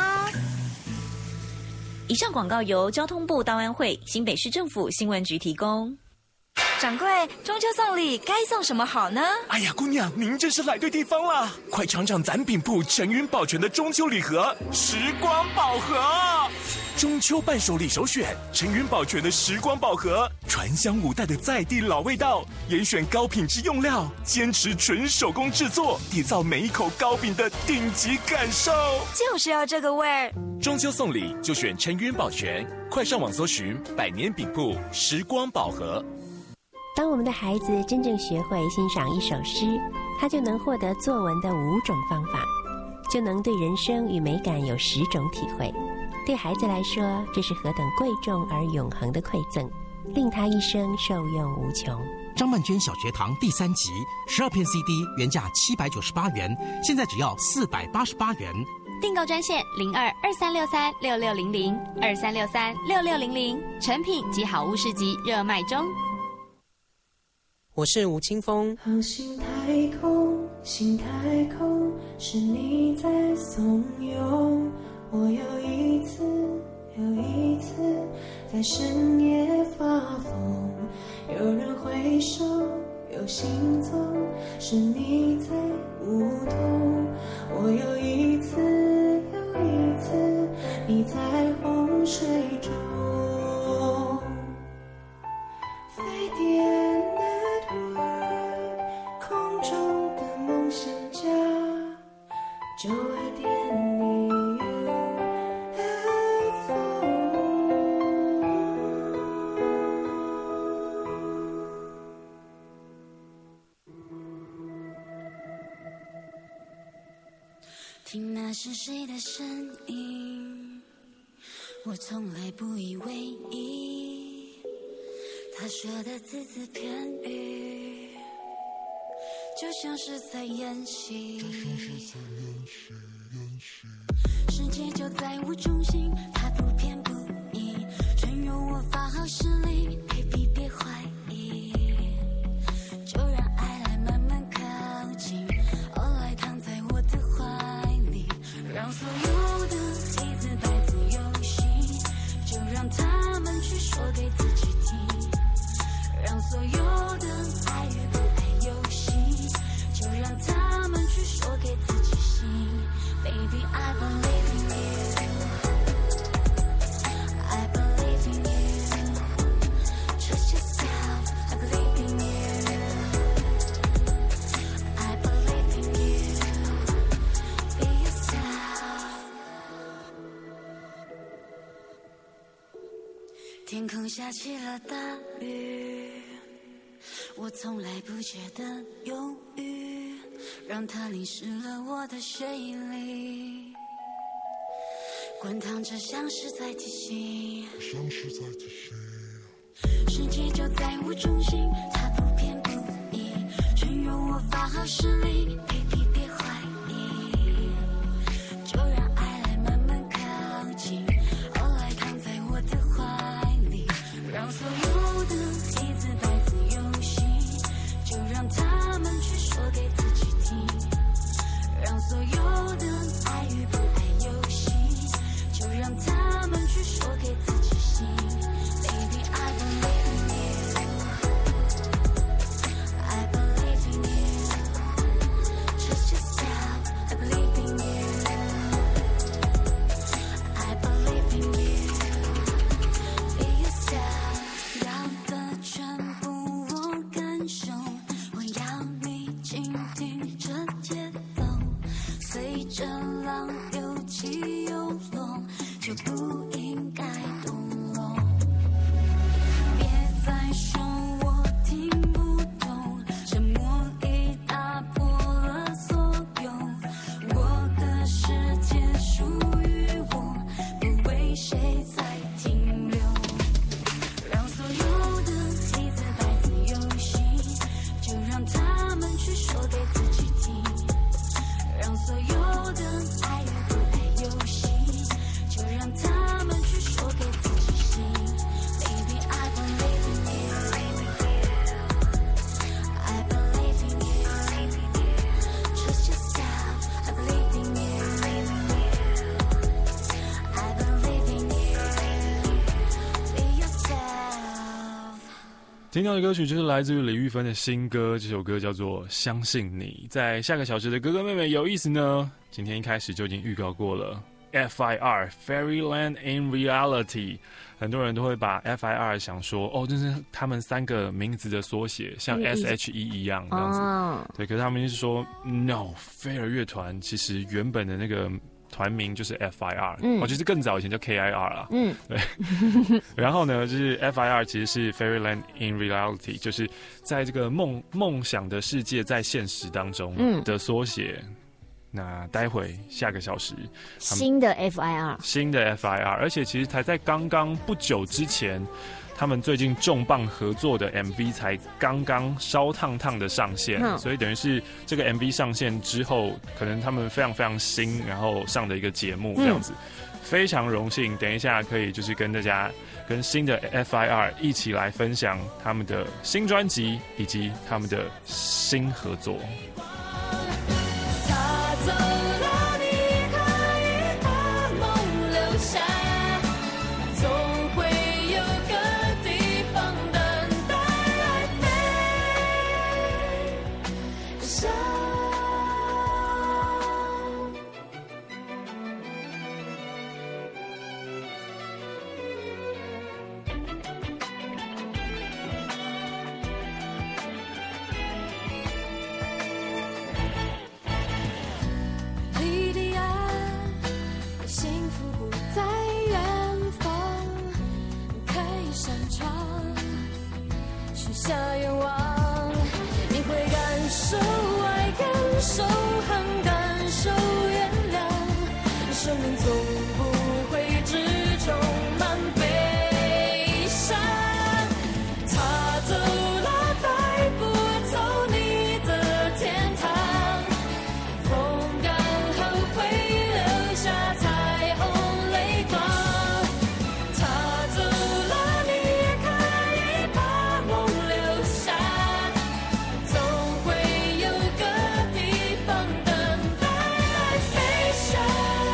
以上广告由交通部道安会、新北市政府新闻局提供。 掌柜，中秋送礼该送什么好呢？ 哎呀，姑娘，您真是来对地方了！快尝尝咱饼铺陈云保全的中秋礼盒——时光宝盒。中秋伴手礼首选，陈云保全的时光宝盒，传香5代的在地老味道，严选高品质用料，坚持纯手工制作，缔造每一口糕饼的顶级感受。 就是要这个味儿。 中秋送礼就选陈云保全，快上网搜寻百年饼铺时光宝盒。 当我们的孩子真正学会欣赏一首诗，他就能获得作文的5种方法，就能对人生与美感有10种体会。对孩子来说，这是何等贵重而永恒的馈赠，令他一生受用无穷。 张曼娟小学堂第3集，12片 CD 原价798元，现在只要488元。 订购专线02-2363-6600，2363-6600，成品及好物市集热卖中。 我是吴青峰。 好心太空，心太空，是你在怂恿我又一次在深夜发疯。有人挥手，有行踪，是你在舞动。我又一次你在洪水中。飞碟 Network， 空中的梦想家，92.1 听那是谁的声音，我从来不以为意，他说的字字片语，就像是在演戏。世界就在我中心，他不偏不倚，全由我发号施令 ，baby 别怀疑，就让爱来慢慢靠近，来躺在我的怀里，让所有的一字白字游戏，就让他们去说给自己听，让所有的爱与不爱游戏，就让他们去说给自己信。Baby, I believe in you. I believe in you. Trust yourself. I believe in you. I believe in you. Be yourself. 天空下起了大雨，我从来不觉得忧郁，让它淋湿了我的睡里，滚烫着像是在提醒，世界就在我中心，它不偏不倚，全由我发号施令 ，baby 别怀疑，就让爱来慢慢靠近，来躺在我的怀里，让所有的一字白字游戏，就让他们去说给自己听，让所有的爱与不爱游戏，就让他们去说给自己信。Baby, I believe in you. I believe in you. Trust yourself. I believe in you. I believe in you. Be yourself. 要的全部我感受，我要你倾听这节奏，随着浪有起有落，就不应该动容。别再说我听不懂，沉默已打破了所有。我的世界属于我，不为谁在停留。让所有的一字白字游戏，就让他们去说给自己听，让所有的爱与不爱游戏，就让他们去说给自己信。Baby, I believe in you. I believe in you. Trust yourself. I believe in you. I believe in you. Be yourself. 听到的歌曲就是来自于李玉芬的新歌，这首歌叫做《相信你》。在下个小时的哥哥妹妹有意思呢，今天一开始就已经预告过了 FIR Fairyland in Reality， 很多人都会把 FIR 想说哦，这是他们3个名字的缩写，像 SHE 一样这样子。对，可是他们就是说 No， 飞儿乐团其实原本的那个团名就是 FIR，就是更早以前叫 KIR 啦。对。然后呢，就是 FIR 其实是 Fairyland in Reality， 就是在这个梦想的世界在现实当中的缩写。那待会下个小时， 新的 FIR， 而且其实才在刚刚不久之前，他们最近重磅合作的 MV 才刚刚烧烫烫的上线，所以等于是这个 MV 上线之后，可能他们非常非常新，然后上的一个节目这样子，非常荣幸。等一下可以就是跟大家跟新的 FIR 一起来分享他们的新专辑以及他们的新合作。 走了，你可以把梦留下，总会有个地方等待来飞翔。下愿望，你会感受爱，感受恨，感受原谅。生命总不会只充满悲伤。他走了，带不走你的天堂。风干后会留下彩虹泪光。他走了，你也可以把梦留下，总会有个地方等待来飞翔。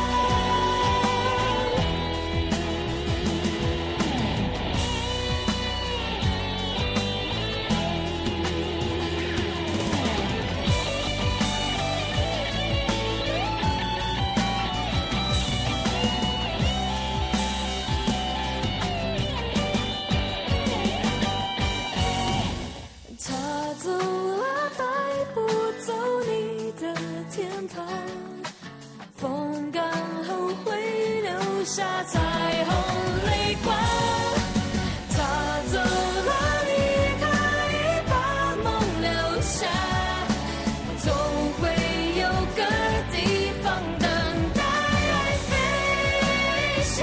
他走了，带不走你的天堂。风干后会留下彩虹泪光。他走了，你可以把梦留下，总会有个地方等待来飞翔。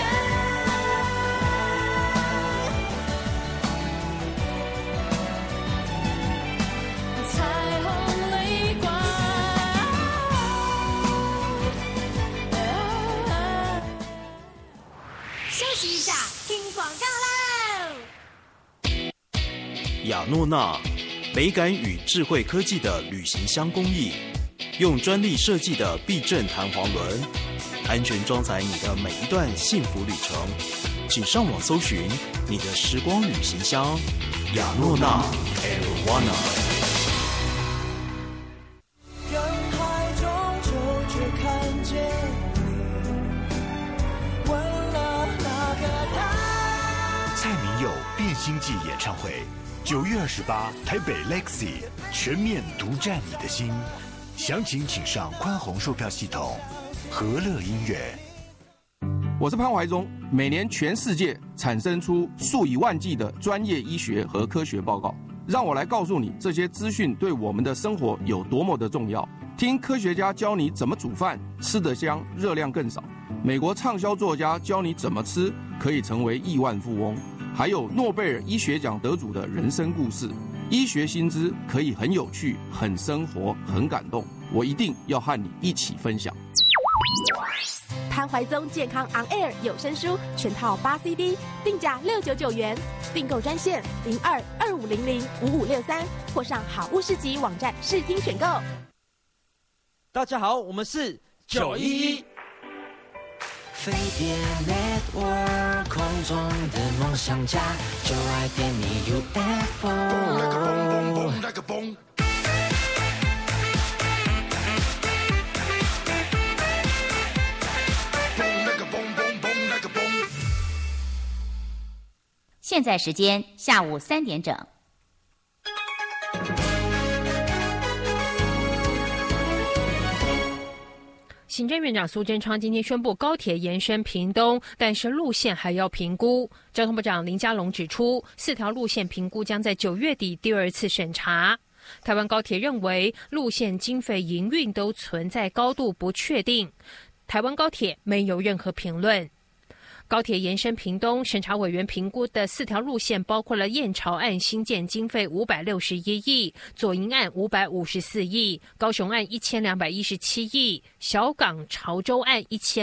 彩虹泪光。 休息一下，听广告喽。 雅诺娜，美感与智慧科技的旅行箱工艺，用专利设计的避震弹簧轮，安全装载你的每一段幸福旅程。请上网搜寻你的时光旅行箱，雅诺娜 Arowana。 人海中就只看见你，问了那个他。 蔡明佑变心记演唱会9月28台北 Lexi 全面独占你的心，详情请上宽宏售票系统和乐音乐。 我是潘怀忠。每年全世界产生出数以万计的专业医学和科学报告，让我来告诉你这些资讯对我们的生活有多么的重要。听科学家教你怎么煮饭，吃得香，热量更少。美国畅销作家教你怎么吃可以成为亿万富翁。还有诺贝尔医学奖得主的人生故事。医学新知可以很有趣、很生活、很感动。我一定要和你一起分享。 潘怀宗健康 On Air 有声书全套8 CD， 定价699元，订购专线02-2500-5563，或上好物市集网站试听选购。 大家好，我们是911。 飞碟 Network 空中的梦想家，就爱点你 UFO。 现在时间下午3点整。 行政院长苏贞昌今天宣布高铁延伸屏东，但是路线还要评估。交通部长林佳龙指出，4条路线评估将在9月底第2次审查。台湾高铁认为路线经费营运都存在高度不确定，台湾高铁没有任何评论。高铁延伸屏东，审查委员评估的4条路线包括了燕巢案新建经费561亿，左营案554亿，高雄案1217亿，小港潮州案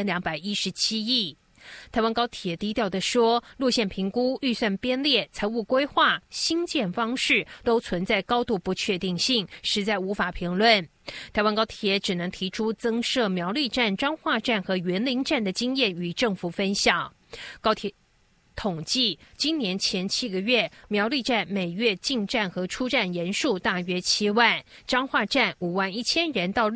1217亿。台湾高铁低调地说，路线评估、预算编列、财务规划、新建方式都存在高度不确定性，实在无法评论。台湾高铁只能提出增设苗栗站、彰化站和员林站的经验与政府分享。高铁统计，今年前7个月，苗栗站每月进站和出站人数大约7万，彰化站51000人到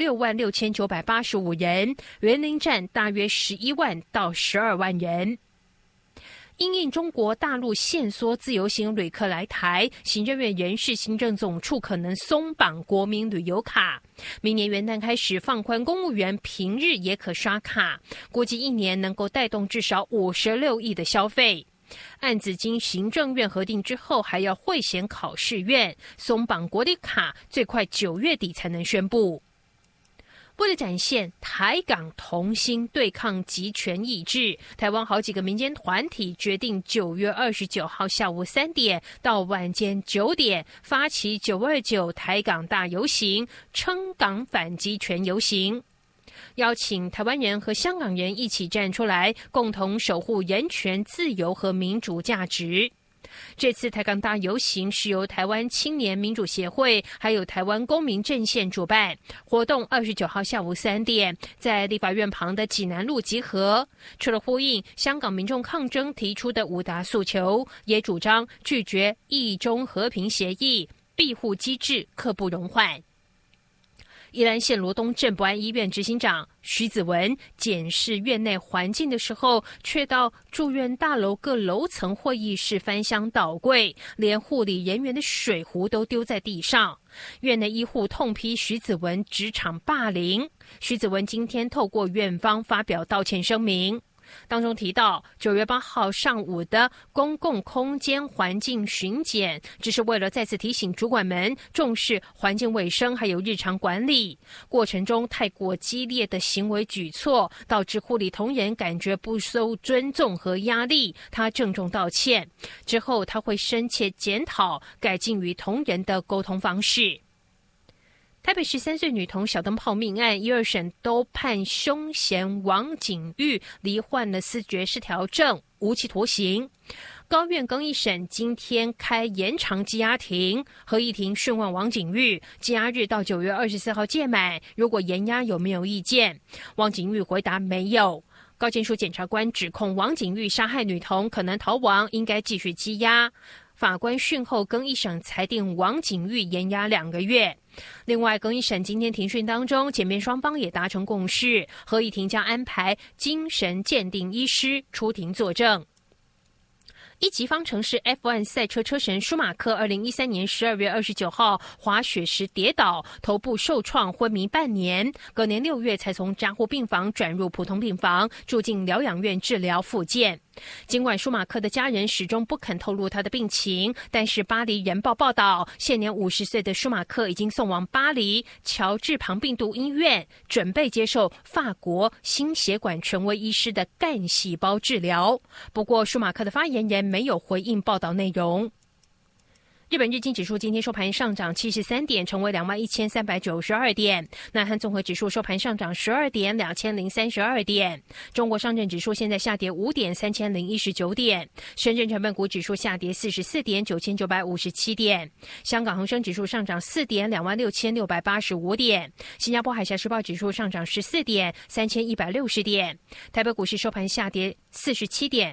66985人，员林站大约11万到12万人。因应中国大陆限缩自由行旅客来台，行政院人事行政总处可能松绑国民旅游卡。明年元旦开始放宽公务员平日也可刷卡，估计1年能够带动至少56亿的消费。案子经行政院核定之后，还要会銜考试院松绑国旅卡，最快9月底才能宣布。为了展现台港同心对抗极权意志，台湾好几个民间团体决定9月29号下午3点到晚间9点发起929台港大游行，称港反极权游行，邀请台湾人和香港人一起站出来，共同守护人权、自由和民主价值。这次台港大游行是由台湾青年民主协会还有台湾公民阵线主办，活动29号下午3点在立法院旁的济南路集合。除了呼应香港民众抗争提出的5大诉求，也主张拒绝一中和平协议，庇护机制刻不容缓。宜兰县罗东镇博安医院执行长徐子文检视院内环境的时候，却到住院大楼各楼层会议室翻箱倒柜，连护理人员的水壶都丢在地上。院内医护痛批徐子文职场霸凌。徐子文今天透过院方发表道歉声明，当中提到9月8号上午的公共空间环境巡检，只是为了再次提醒主管们重视环境卫生还有日常管理。过程中太过激烈的行为举措，导致护理同仁感觉不受尊重和压力，他郑重道歉。之后他会深切检讨，改进与同仁的沟通方式。台北13岁女童小灯泡命案，1、2审都判凶嫌王景玉罹患了思觉失调症，无期徒刑。高院更一审今天开延长羁押庭，合议庭讯问王景玉，羁押日到9月24号届满，如果延押有没有意见？王景玉回答没有。高检署检察官指控王景玉杀害女童，可能逃亡，应该继续羁押。法官讯后更一审裁定王景玉延押2个月。另外，更一审今天庭讯当中，检辩双方也达成共识，合议庭将安排精神鉴定医师出庭作证。一级方程式 F1 赛车车神舒马克2013年12月29号滑雪时跌倒，头部受创昏迷半年，隔年6月才从加护病房转入普通病房，住进疗养院治疗复健。尽管舒马克的家人始终不肯透露他的病情，但是巴黎人报报道，现年50岁的舒马克已经送往巴黎乔治庞毕度医院，准备接受法国心血管权威医师的干细胞治疗。不过舒马克的发言人没有回应报道内容。日本日经指数今天收盘上涨73点，成为21,392点。南韩综合指数收盘上涨12点，2032点。中国上证指数现在下跌5点，3019点。深圳成分股指数下跌44点，9957点。香港恒生指数上涨4点，26,685点。新加坡海峡时报指数上涨14点，3160点。台北股市收盘下跌47点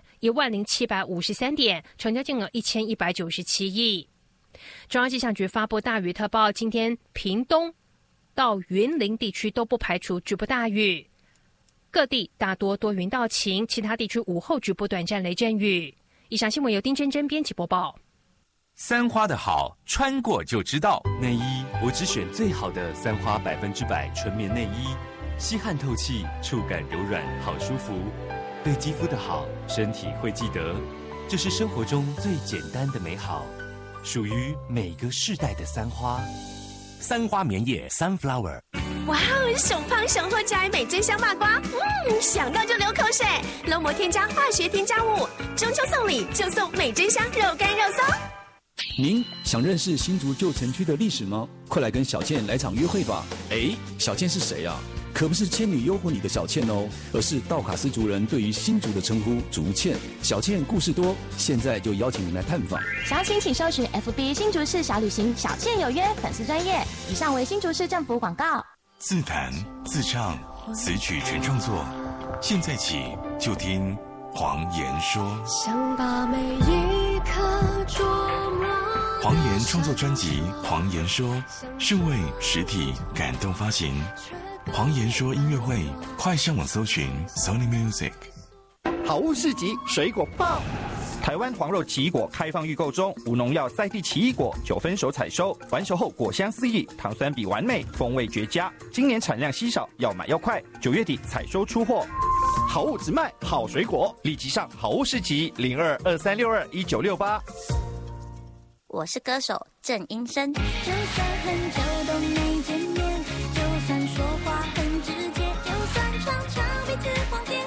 ，10753点，成交金额1197亿。中央气象局发布大雨特报，今天屏东到云林地区都不排除局部大雨，各地大多多云到晴，其他地区午后局部短暂雷阵雨。以上新闻由丁真真编辑播报。 三花的好，穿过就知道。内衣我只选最好的三花100%纯棉内衣， 吸汗透气，触感柔软，好舒服。对肌肤的好，身体会记得。这是生活中最简单的美好，属于每个世代的三花。 三花棉叶 Sunflower。 哇哦，熊胖熊厚加美珍香麻瓜，想到就流口水。龙膜添加化学添加物，中秋送礼就送美珍香肉干肉松。 您想认识新竹旧城区的历史吗？快来跟小倩来场约会吧！小倩是谁啊？可不是千女幽魂里的小倩哦，而是道卡斯族人对于新竹的称呼竹倩。小倩故事多，现在就邀请您来探访。 详情请搜寻 FB 新竹市小旅行小倩有约粉丝专页。以上为新竹市政府广告。 自弹自唱，词曲全创作，现在起就听黄妍说。 想把每一刻琢磨。 黄妍创作专辑《黄妍说》数位实体感动发行。黄妍说音乐会，快上网搜寻 Sony Music。 好物市集水果报，台湾黄肉奇异果开放预购中，无农药在地奇异果9分熟采收，完熟后果香四溢，糖酸比完美，风味绝佳。今年产量稀少，要买要快，9月底采收出货。好物只卖好水果，立即上好物市集0223621968。 我是歌手郑英生。 就算很久都没见面，就算说话很直接，就算常常彼此晃电。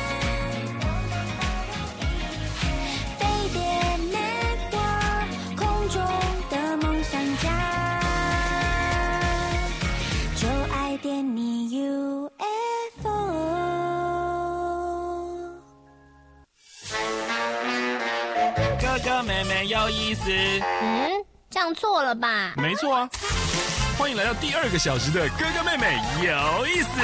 飞碟 Network 空中的梦想家，就爱点你 UFO。 哥哥妹妹有意思。 这样错了吧？ 没错啊！欢迎来到第2个小时的哥哥妹妹有意思。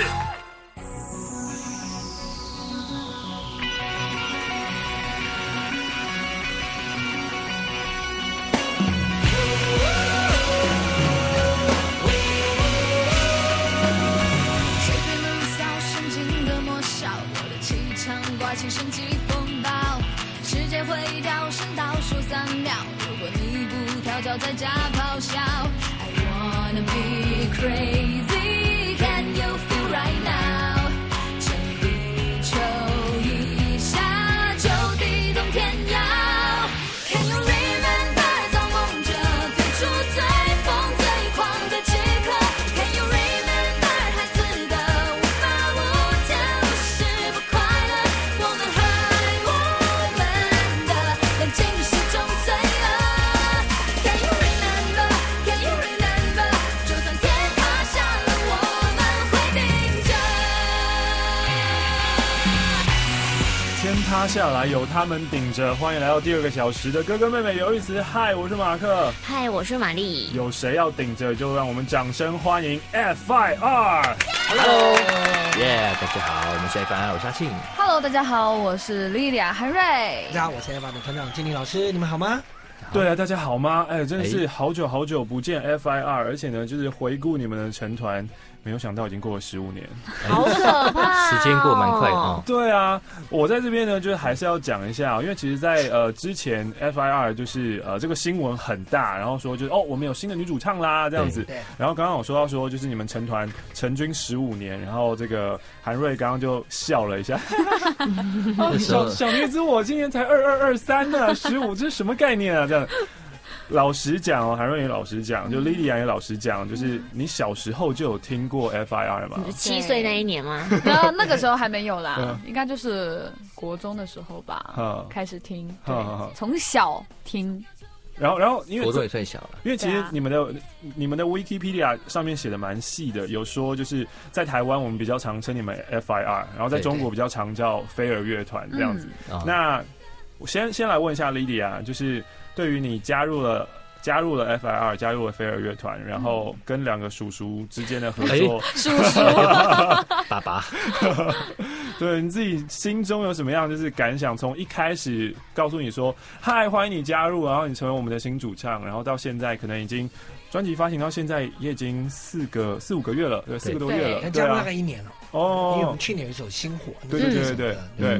谁最能扫神经的魔效？我的气场刮起升级风暴，世界会跳升倒数3秒。如果你不跳脚在家咆哮 I wanna be crazy Can you feel right now 趁地球一下就地动天摇 Can you remember 造梦者最初最疯最狂的时刻 Can you remember 孩子的无法无天无时不快乐我们和我们的冷静是种罪恶Can you remember Can you remember 就算天塌下了我们会顶着天塌下来有他们顶着。欢迎来到第2个小时的哥哥妹妹有意思。嗨，我是马克。 嗨，我是玛丽。 有谁要顶着，就让我们掌声欢迎 FIR。 Hello， 大家好，我们是 FIR， 我是阿庆。 Hello， 大家好，我是莉莉亚韩瑞。 大家好，我是 FIR 的团长金玲老师，你们好吗？ 对啊，大家好吗？真的是好久好久不见 FIR， 而且呢，就是回顾你们的成团，没有想到已经过了15年， 好可怕！ 时间过蛮快的。 对啊，我在这边呢，就是还是要讲一下，因为其实在之前 FIR 就是这个新闻很大，然后说就是我们有新的女主唱啦这样子。然后刚刚我说到说就是你们成团成军15年，然后这个韩瑞刚刚就笑了一下，小女子我今年才2223呢，15这是什么概念啊？这样。老实讲哦，韩瑞也老实讲，就莉莉亚也老实讲，就是你小时候就有听过 FIR 吗 ？7岁那一年吗？ 然后那个时候还没有啦，应该就是国中的时候吧，开始听，对，从小听。 然后因为国中也算小了， 因为其实你们的 Wikipedia 上面写的蛮细的，有说就是在台湾我们比较常称你们 FIR， 然后在中国比较常叫飞儿乐团这样子。那我先来问一下莉莉亚，就是对于你加入了 FIR， 加入了飞儿乐团，然后跟2个叔叔之间的合作， 叔叔爸爸， 对你自己心中有什么样就是感想？从一开始告诉你说嗨，欢迎你加入，然后你成为我们的新主唱，然后到现在可能已经专辑发行到现在也已经4、5个月了，对，4个多月了， 加入大概1年了。 哦， 因为我们去年有一首《星火》， 对。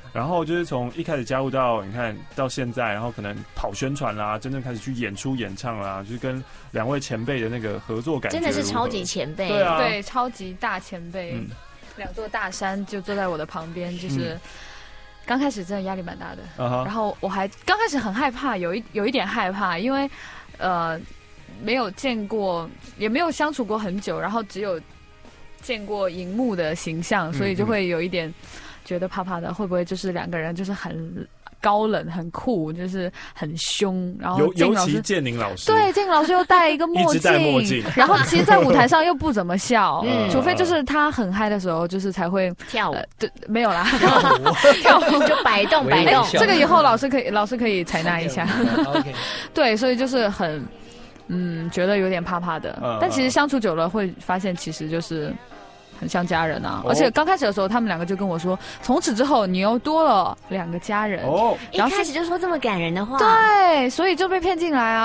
然后就是从一开始加入到你看到现在，然后可能跑宣传啦，真正开始去演出演唱啦，就是跟2位前辈的那个合作感觉真的是超级前辈， 对啊， 对，超级大前辈，2座大山就坐在我的旁边，就是刚开始真的压力蛮大的，然后我还刚开始很害怕，有一点害怕，因为没有见过，也没有相处过很久，然后只有见过荧幕的形象，所以就会有一点觉得怕怕的，会不会就是2个人就是很高冷、很酷，就是很凶，然后尤其建宁老师， 对，建宁老师又戴一个墨镜， 一直戴墨镜， 然后其实，在舞台上又不怎么笑，除非就是他很嗨的时候，就是才会跳舞， 对，没有啦， 跳舞就摆动摆动， 这个以后老师可以采纳一下，对，所以就是很觉得有点怕怕的，但其实相处久了会发现，其实就是很像家人啊，而且刚开始的时候，他们2个就跟我说，从此之后你又多了2个家人。 然后一开始就说这么感人的话， 对，所以就被骗进来啊。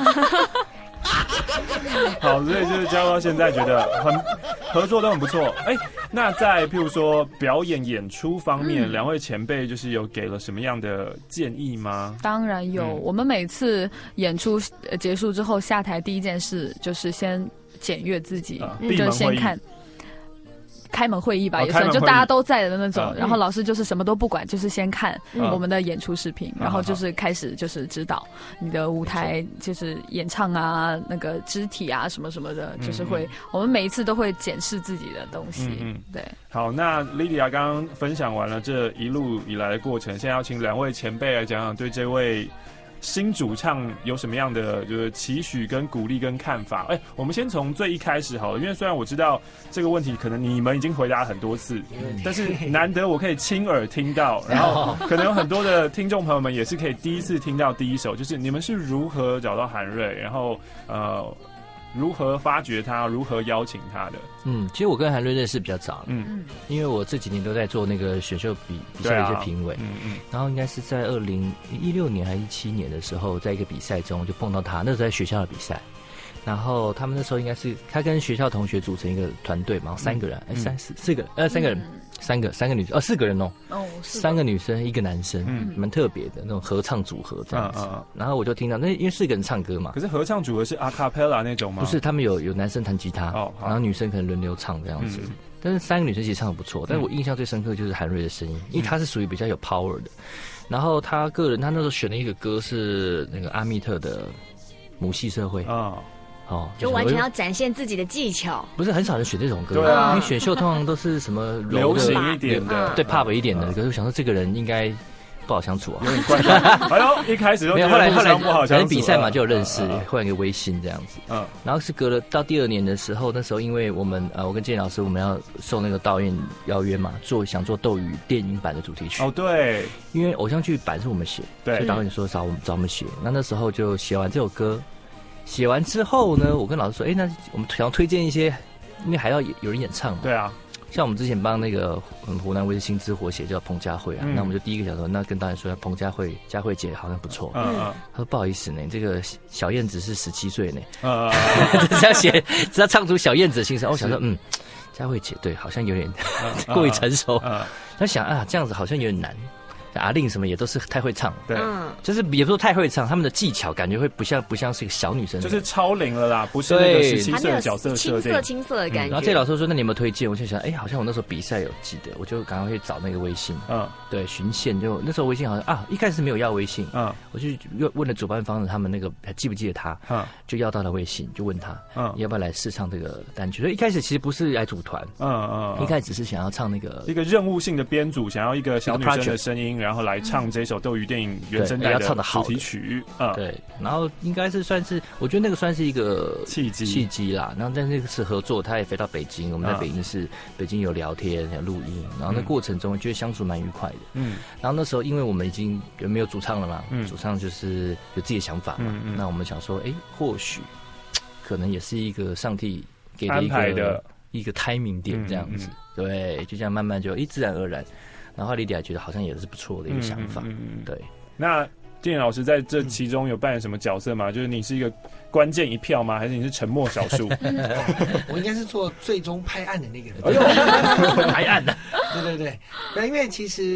好，所以就是加入到现在，觉得合作都很不错。那在譬如说表演演出方面，2位前辈就是有给了什么样的建议吗？ 当然有，我们每次演出结束之后下台，第一件事就是先检阅自己，就是先看。开门会议吧，也算就大家都在的那种。然后老师就是什么都不管，就是先看我们的演出视频，然后就是开始就是指导你的舞台，就是演唱啊，那个肢体啊什么什么的，就是会我们每一次都会检视自己的东西。对。 好，那 Lydia 刚刚分享完了这一路以来的过程，现在要请2位前辈来讲讲对这位新主唱有什么样的就是期许跟鼓励跟看法？我们先从最一开始好了，因为虽然我知道这个问题可能你们已经回答很多次，但是难得我可以亲耳听到，然后可能有很多的听众朋友们也是可以第一次听到第一首，就是你们是如何找到韩瑞，然后如何发掘他，如何邀请他的？ 其实我跟韩瑞认识比较早，因为我这几年都在做那个选秀比赛的一些评委，然后应该是在2016年还是17年的时候，在一个比赛中就碰到他，那时候在学校的比赛，然后他们那时候应该是他跟学校同学组成一个团队嘛，3个人，3个人。3个女生4个人3个女生1个男生，蛮特别的那种合唱组合这样子。然后我就听到，那因为4个人唱歌嘛， 可是合唱组合是 a cappella 那种吗？ 不是，他们有男生弹吉他，然后女生可能轮流唱这样子。但是3个女生其实唱得不错，但是我印象最深刻就是韩瑞的声音，因为他是属于比较有 power 的。然后他个人，他那时候选了一个歌是那个阿密特的《母系社会》 就完全要展现自己的技巧， 不是很少人选这种歌，因为选秀通常都是什么流行一点的， 对 pop 一点的。可是我想说这个人应该不好相处啊， 有点怪。哎呦，一开始没有，后来不好相处， 比赛嘛就有认识，换一个微信这样子。然后是隔了到第2年的时候，那时候因为我们我跟建老师我们要受那个导演邀约嘛，想做斗鱼电影版的主题曲。 对， 因为偶像剧版是我们写，所以导演说找我们写。那时候就写完这首歌。写完之后呢，我跟老师说，那我们想要推荐一些，因为还要有人演唱嘛。 对啊， 像我们之前帮那个湖南卫视新之火写叫彭佳慧啊，那我们就第一个想说，那跟导演说彭佳慧姐好像不错。他说不好意思呢，这个小燕子是17岁呢，这样写，只要唱出小燕子的心声。我想说，佳慧姐对，好像有点过于成熟。他想这样子好像有点难。阿令什么也都是太会唱， 对， 就是也不说太会唱，他们的技巧感觉会不像是一个小女生， 就是超龄了啦，不是那个17岁的角色设定， 青涩的感觉。 然后这老师说，那你有没有推荐？我就想，好像我那时候比赛有记得，我就赶快去找那个微信，对，循线就那时候微信好像一开始没有要微信，我就问了主办方的他们那个还记不记得他，就要到了微信，就问他，你要不要来试唱这个单曲？所以一开始其实不是来组团，一开始只是想要唱那个一个任务性的编组，想要一个小女生的声音。然后来唱这首斗鱼电影原声带的主题曲， 对，然后应该是算是，我觉得那个算是一个契机啦。然后在那次合作，他也飞到北京，我们在北京有聊天、有录音，然后那过程中觉得相处蛮愉快的。然后那时候因为我们已经没有主唱了嘛，主唱就是有自己的想法嘛，那我们想说，或许可能也是一个上帝给的一个 timing 点这样子，对，就这样慢慢就自然而然。然后莉迪亚觉得好像也是不错的一个想法，对。 那建老师在这其中有扮演什么角色吗？就是你是一个关键一票吗？还是你是沉默少数？ 我应该是做最终拍案的那个人。 哎呦，拍案的。 对，因为其实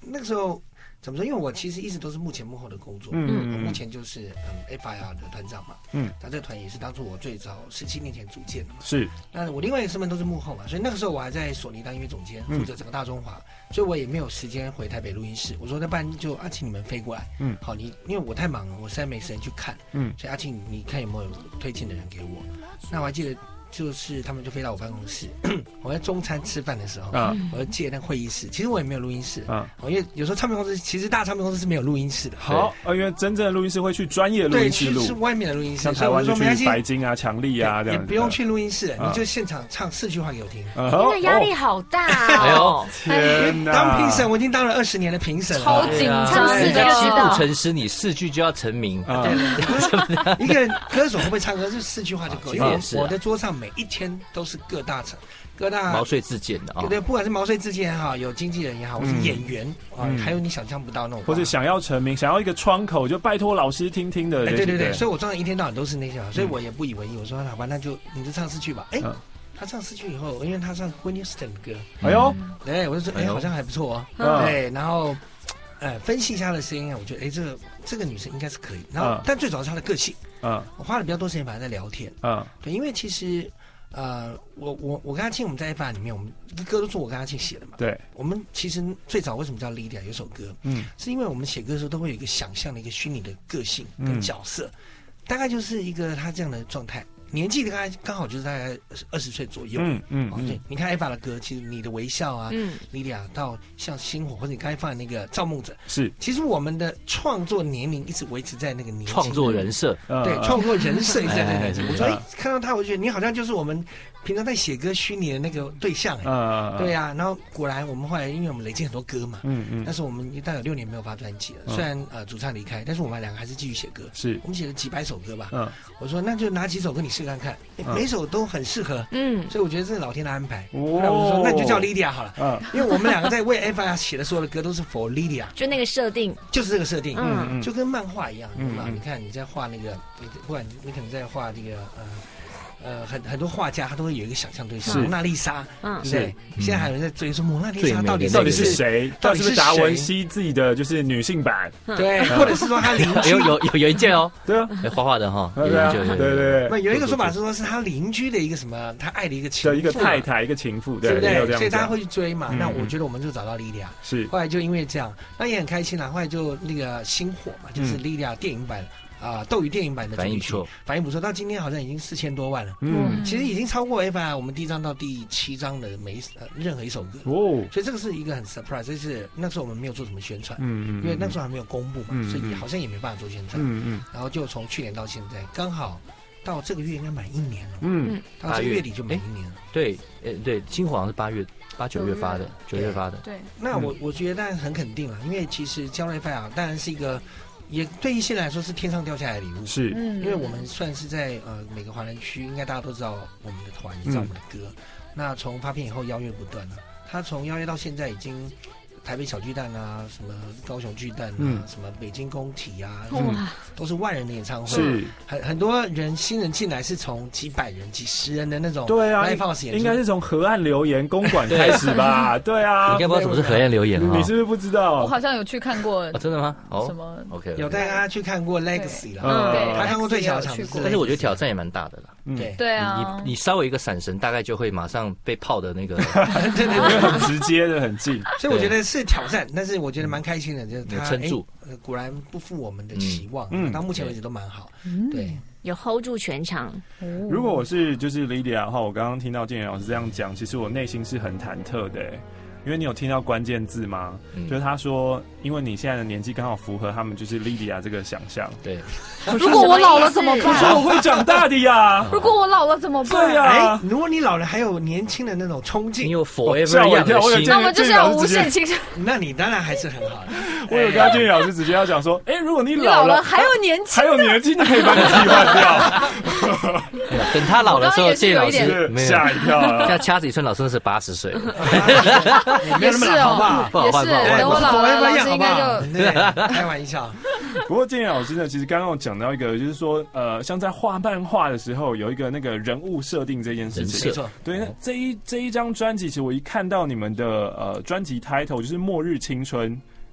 那个时候怎么说？因为我其实一直都是幕前幕后的工作，我目前就是FIR 的团长嘛，那这个团也是当初我最早17年前组建的嘛， 是。 那我另外一个身份都是幕后嘛，所以那个时候我还在索尼当音乐总监，负责整个大中华，所以我也没有时间回台北录音室。我说那不然就阿庆你们飞过来，好，因为我太忙了，我实在没时间去看，所以阿庆你看有没有推荐的人给我？那我还记得。就是他们就飞到我办公室，我在中餐吃饭的时候，我就借那个会议室。其实我也没有录音室，因为有时候唱片公司其实大唱片公司是没有录音室的。 好，因为真正的录音室会去专业录音室录， 是外面的录音室。 像台湾就去白金啊、强力啊这样， 也不用去录音室，你就现场唱4句话给我听。 那压力好大哦！ 天哪！ 当评审，我已经当了20年的评审了， 超紧张，4句就七步成诗，你4句就要成名。 一个歌手会不会唱歌，就4句话就够。因为我的桌上每一天都是各大毛遂自荐的对，不管是毛遂自荐也好，有经纪人也好，或是演员还有你想象不到那种， 或者想要成名，想要一个窗口，就拜托老师听听的。 对，所以我桌上一天到晚都是那些，所以我也不以为意。我说好吧，那就你就唱4句吧。他唱4句以后，因为他唱 Whitney Houston 的歌，对，我就说好像还不错对，然后分析一下他的声音，我觉得这个女生应该是可以。然后但最主要是她的个性，我花了比较多时间把她在聊天，对，因为其实。我跟阿庆我们在 FIR 里面，我们歌都是我跟阿庆写的嘛。 对， 我们其实最早为什么叫 Lydia 有首歌，是因为我们写歌的时候都会有一个想象的一个虚拟的个性跟角色，大概就是一个他这样的状态。年纪刚好就是大概20岁左右。对，你看 FIR 的歌，其实你的微笑啊，Lydia 到像星火，或者你刚才放的那个造梦者， 是， 其实我们的创作年龄一直维持在那个年纪。 创作人设， 对，创作人设一直在那个年纪。我说，看到他，我就觉得你好像就是我们平常在写歌虚拟的那个对象。对啊，然后果然我们后来，因为我们累积很多歌嘛，但是我们大概有6年没有发专辑了。虽然主唱离开，但是我们2个还是继续写歌。 是， 我们写了几百首歌吧。我说那就拿几首歌你试看看，每首都很适合。所以我觉得这是老天的安排。后来我就说那你就叫 Lydia 好了。因为我们2个在为 FIR 写的所有的歌都是 for Lydia， 就那个设定， 就是这个设定，就跟漫画一样。你看你在画那个，不管你可能在画这个很多画家他都会有一个想象对象，蒙娜丽莎，对，现在还有人在追说蒙娜丽莎到底是谁？到底是达文西自己的就是女性版？ 对，或者是说他邻居有一件对啊， 画画的哈， 对， 有一个说法是说是他邻居的一个什么，他爱的一个情妇， 一个太太，一个情妇， 对不对？所以大家会去追嘛。那我觉得我们就找到Lydia， 是， 后来就因为这样，那也很开心啦。后来就那个星火嘛，就是Lydia电影版。斗鱼电影版的主题曲反应不错，到今天好像已经4000多万了。其实已经超过 FIR 我们第1张到第7张的任何一首歌。所以这个是一个很 surprise， 就是那时候我们没有做什么宣传，因为那时候还没有公布嘛，所以好像也没办法做宣传。然后就从去年到现在，刚好到这个月应该满1年了。到这个月底就满1年了。 对，星火好像是8、9月发的，9月发的。 对， 那我觉得当然很肯定了，因为其实加入 FIR 当然是一个。也对于现在来说是天上掉下来的礼物， 是， 因为我们算是在每个华人区，应该大家都知道我们的团，也知道我们的歌。那从发片以后邀约不断了，他从邀约到现在已经台北小巨蛋啊，什么高雄巨蛋啊，什么北京工体啊，都是万人的演唱会， 是很多人新人进来是从几百人、几十人的那种， 对啊， live house 演出， 应该是从河岸留言公馆开始吧？对啊， 你应该不知道什么是河岸留言啊？ 你是不是不知道？ 我好像有去看过， 真的吗？ 什么 ？OK， 有带他去看过 Legacy 了，对，他看过最小的场次， 但是我觉得挑战也蛮大的啦。 对啊， 你稍微一个闪神，大概就会马上被泡的那个， 真的很直接的，很近。 所以我觉得是挑战，但是我觉得蛮开心的，就是他撑住， 果然不负我们的期望，到目前为止都蛮好。对， 有 hold 住全场。 如果我是就是 Lydia 的话，我刚刚听到建元老师这样讲，其实我内心是很忐忑的。因为你有听到关键字吗？就是他说，因为你现在的年纪刚好符合他们就是 Lydia 这个想象。 对， 如果我老了怎么办？ 我会长大的呀。 如果我老了怎么办？ 对呀， 如果你老了还有年轻的那种冲劲， 你有 forever 样的心， 那我们就是要无限青春。 那你当然还是很好的。 我有跟建元老师直接要讲说，如果你老了还有年轻， 还有年轻，就可以把你替换掉。 等他老的时候，建元老师吓一跳啊！ 现在掐指一算，老师是80岁。 没有那么老，好不好？ 也是，等我老了，老师应该就开玩笑。 不过建元老师呢，其实刚刚有讲到一个，就是说，像在画漫画的时候，有一个那个人物设定这件事情。 没错， 对。那这一张专辑，其实我一看到你们的专辑 title 就是《末日青春》，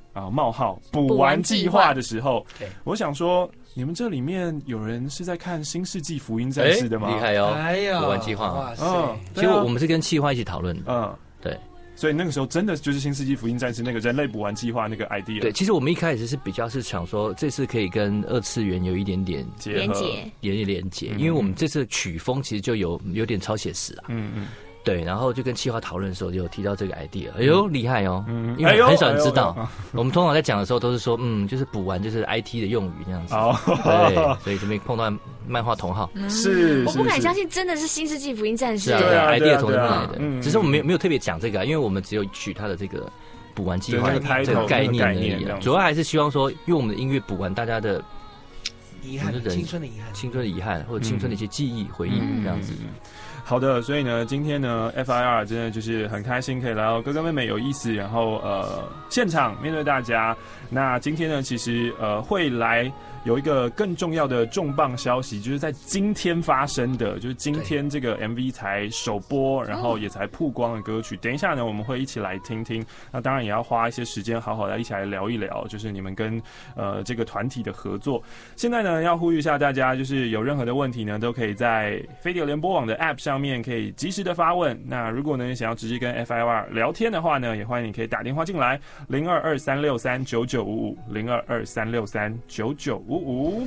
冒号补完计划的时候，我想说，你们这里面有人是在看《新世纪福音战士》的吗？ 厉害哦！ 哎呀， 补完计划， 哇塞！ 其实我们是跟企划一起讨论的，对。 所以那个时候真的就是《新世纪福音战士》那个人类补完计划那个 idea。 对，其实我们一开始是比较是想说，这次可以跟2次元有一点点连结， 因为我们这次曲风其实就有点超写实啊。对，然后就跟企划讨论的时候，就有提到这个 idea， 哎呦厉害哦，因为很少人知道。我们通常在讲的时候都是说，就是补完就是 IT 的用语那样子。对，所以这边碰到漫画同好， 是我不敢相信，真的是新世纪福音战士。 对 ，idea 从这边来的，只是我们没有特别讲这个，因为我们只有取它的这个补完计划这个概念而已。主要还是希望说，用我们的音乐补完大家的遗憾，青春的遗憾， 或者青春的一些记忆回忆这样子。 好的，所以呢，今天呢 FIR 真的就是很开心可以来到哥哥妹妹有意思，然后现场面对大家。那今天呢，其实会来有一个更重要的重磅消息，就是在今天发生的，就是今天这个 MV 才首播，然后也才曝光的歌曲。等一下呢，我们会一起来听听。那当然也要花一些时间，好好的一起来聊一聊，就是你们跟这个团体的合作。现在呢，要呼吁一下大家，就是有任何的问题呢，都可以在飞碟联播网的 App 上面可以及时的发问。那如果呢想要直接跟 FIR 聊天的话呢，也欢迎你可以打电话进来0223639955，0223639955。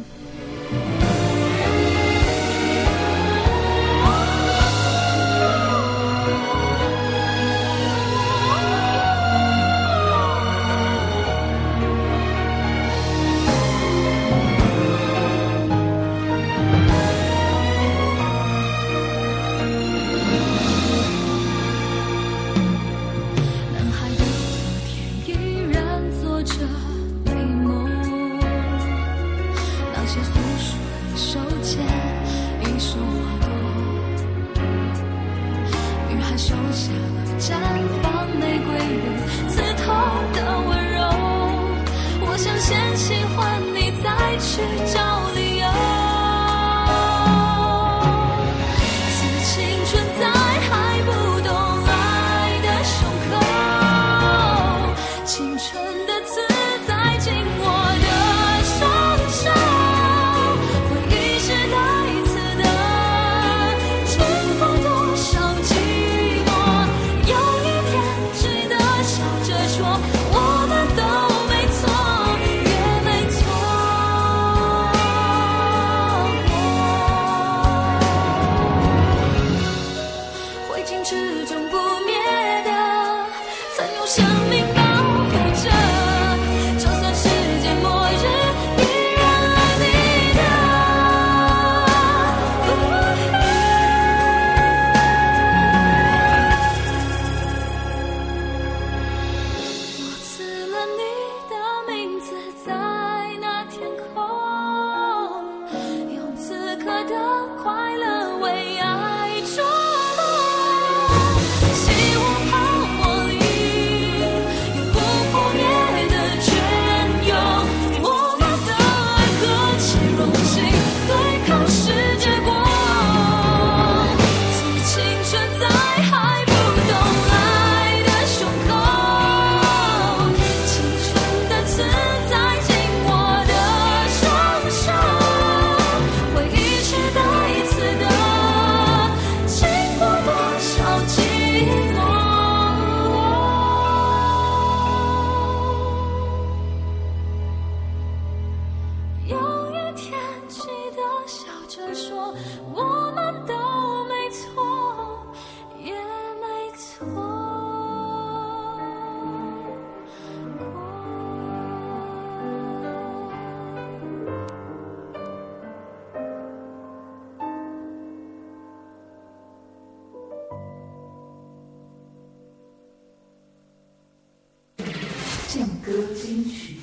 劲歌金曲，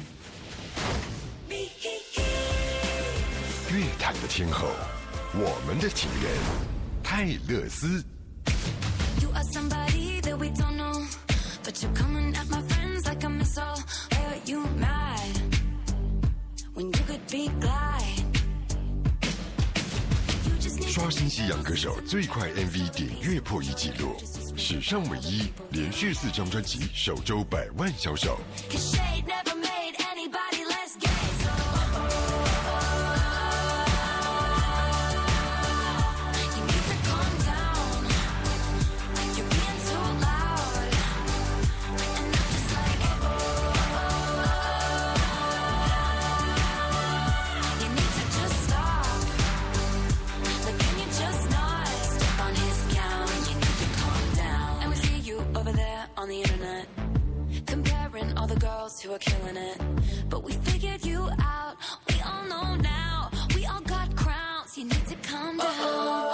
乐坛的天后，我们的情人泰勒斯。You are somebody that we don't know, but you're coming at my friends like a missile. Why are you mad when you could be glad? 刷新西洋歌手最快 MV 点阅破亿纪录， 史上唯一，连续4张专辑首周100万销售。 Who are killing it, but we figured you out. We all know now. We all got crowns. You need to calm down.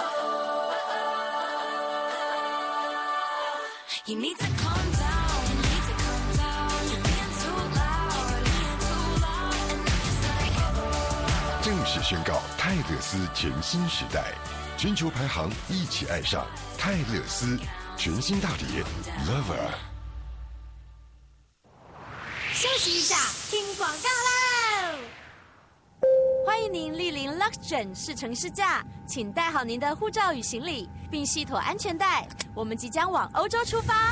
You need to calm down. You need to calm down. You're being too loud. You're being too loud. And I'm just like. 正式宣告泰勒斯全新时代，全球排行一起爱上泰勒斯全新大碟 Lover。 休息一下，听广告喽！欢迎您莅临 Luxgen 试乘试驾，请带好您的护照与行李，并系妥安全带。我们即将往欧洲出发。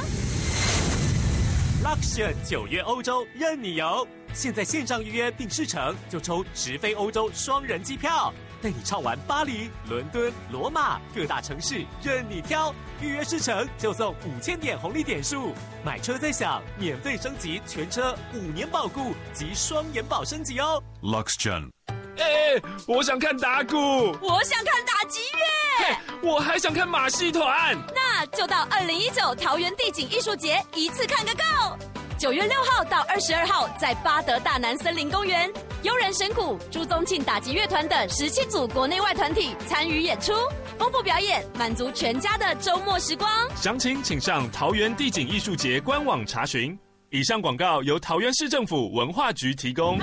Luxgen 9月欧洲任你游，现在线上预约并试乘就抽直飞欧洲双人机票，带你畅玩巴黎、伦敦、罗马各大城市，任你挑。预约试乘就送5000点红利点数，买车再享免费升级全车5年保固及双延保升级哦。 Luxgen。我想看打鼓， 我想看打击乐， 我还想看马戏团。 那就到2019桃园地景艺术节一次看个够。9月6号到22号在巴德大南森林公园，悠人神鼓、朱宗庆打击乐团等17组国内外团体参与演出，丰富表演，满足全家的周末时光。 详情请上桃园地景艺术节官网查询。以上广告由桃园市政府文化局提供。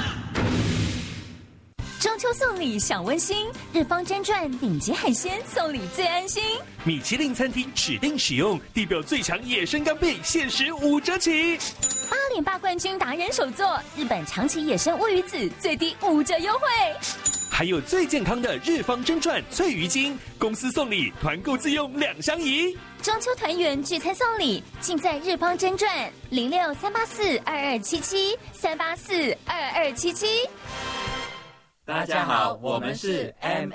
中秋送礼享温馨，日方真传顶级海鲜送礼最安心。 米其林餐厅指定使用地表最强野生干贝，限时5折起。 8连霸冠军达人手作日本长崎野生乌鱼子，最低5折优惠。 还有最健康的日方真传脆鱼精，公司送礼，团购自用2相宜。 中秋团圆聚餐送礼，尽在日方真传06-384-2277 384-2277。 大家好，我们是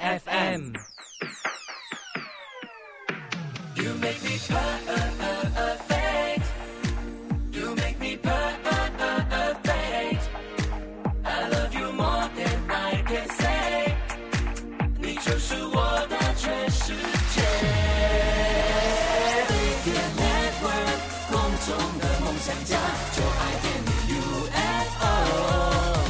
MFM。You make me perfect. You make me perfect. I love you more than I can say. 你就是我的全世界。Radio Network， 空中的梦想家，就爱点你 UFO。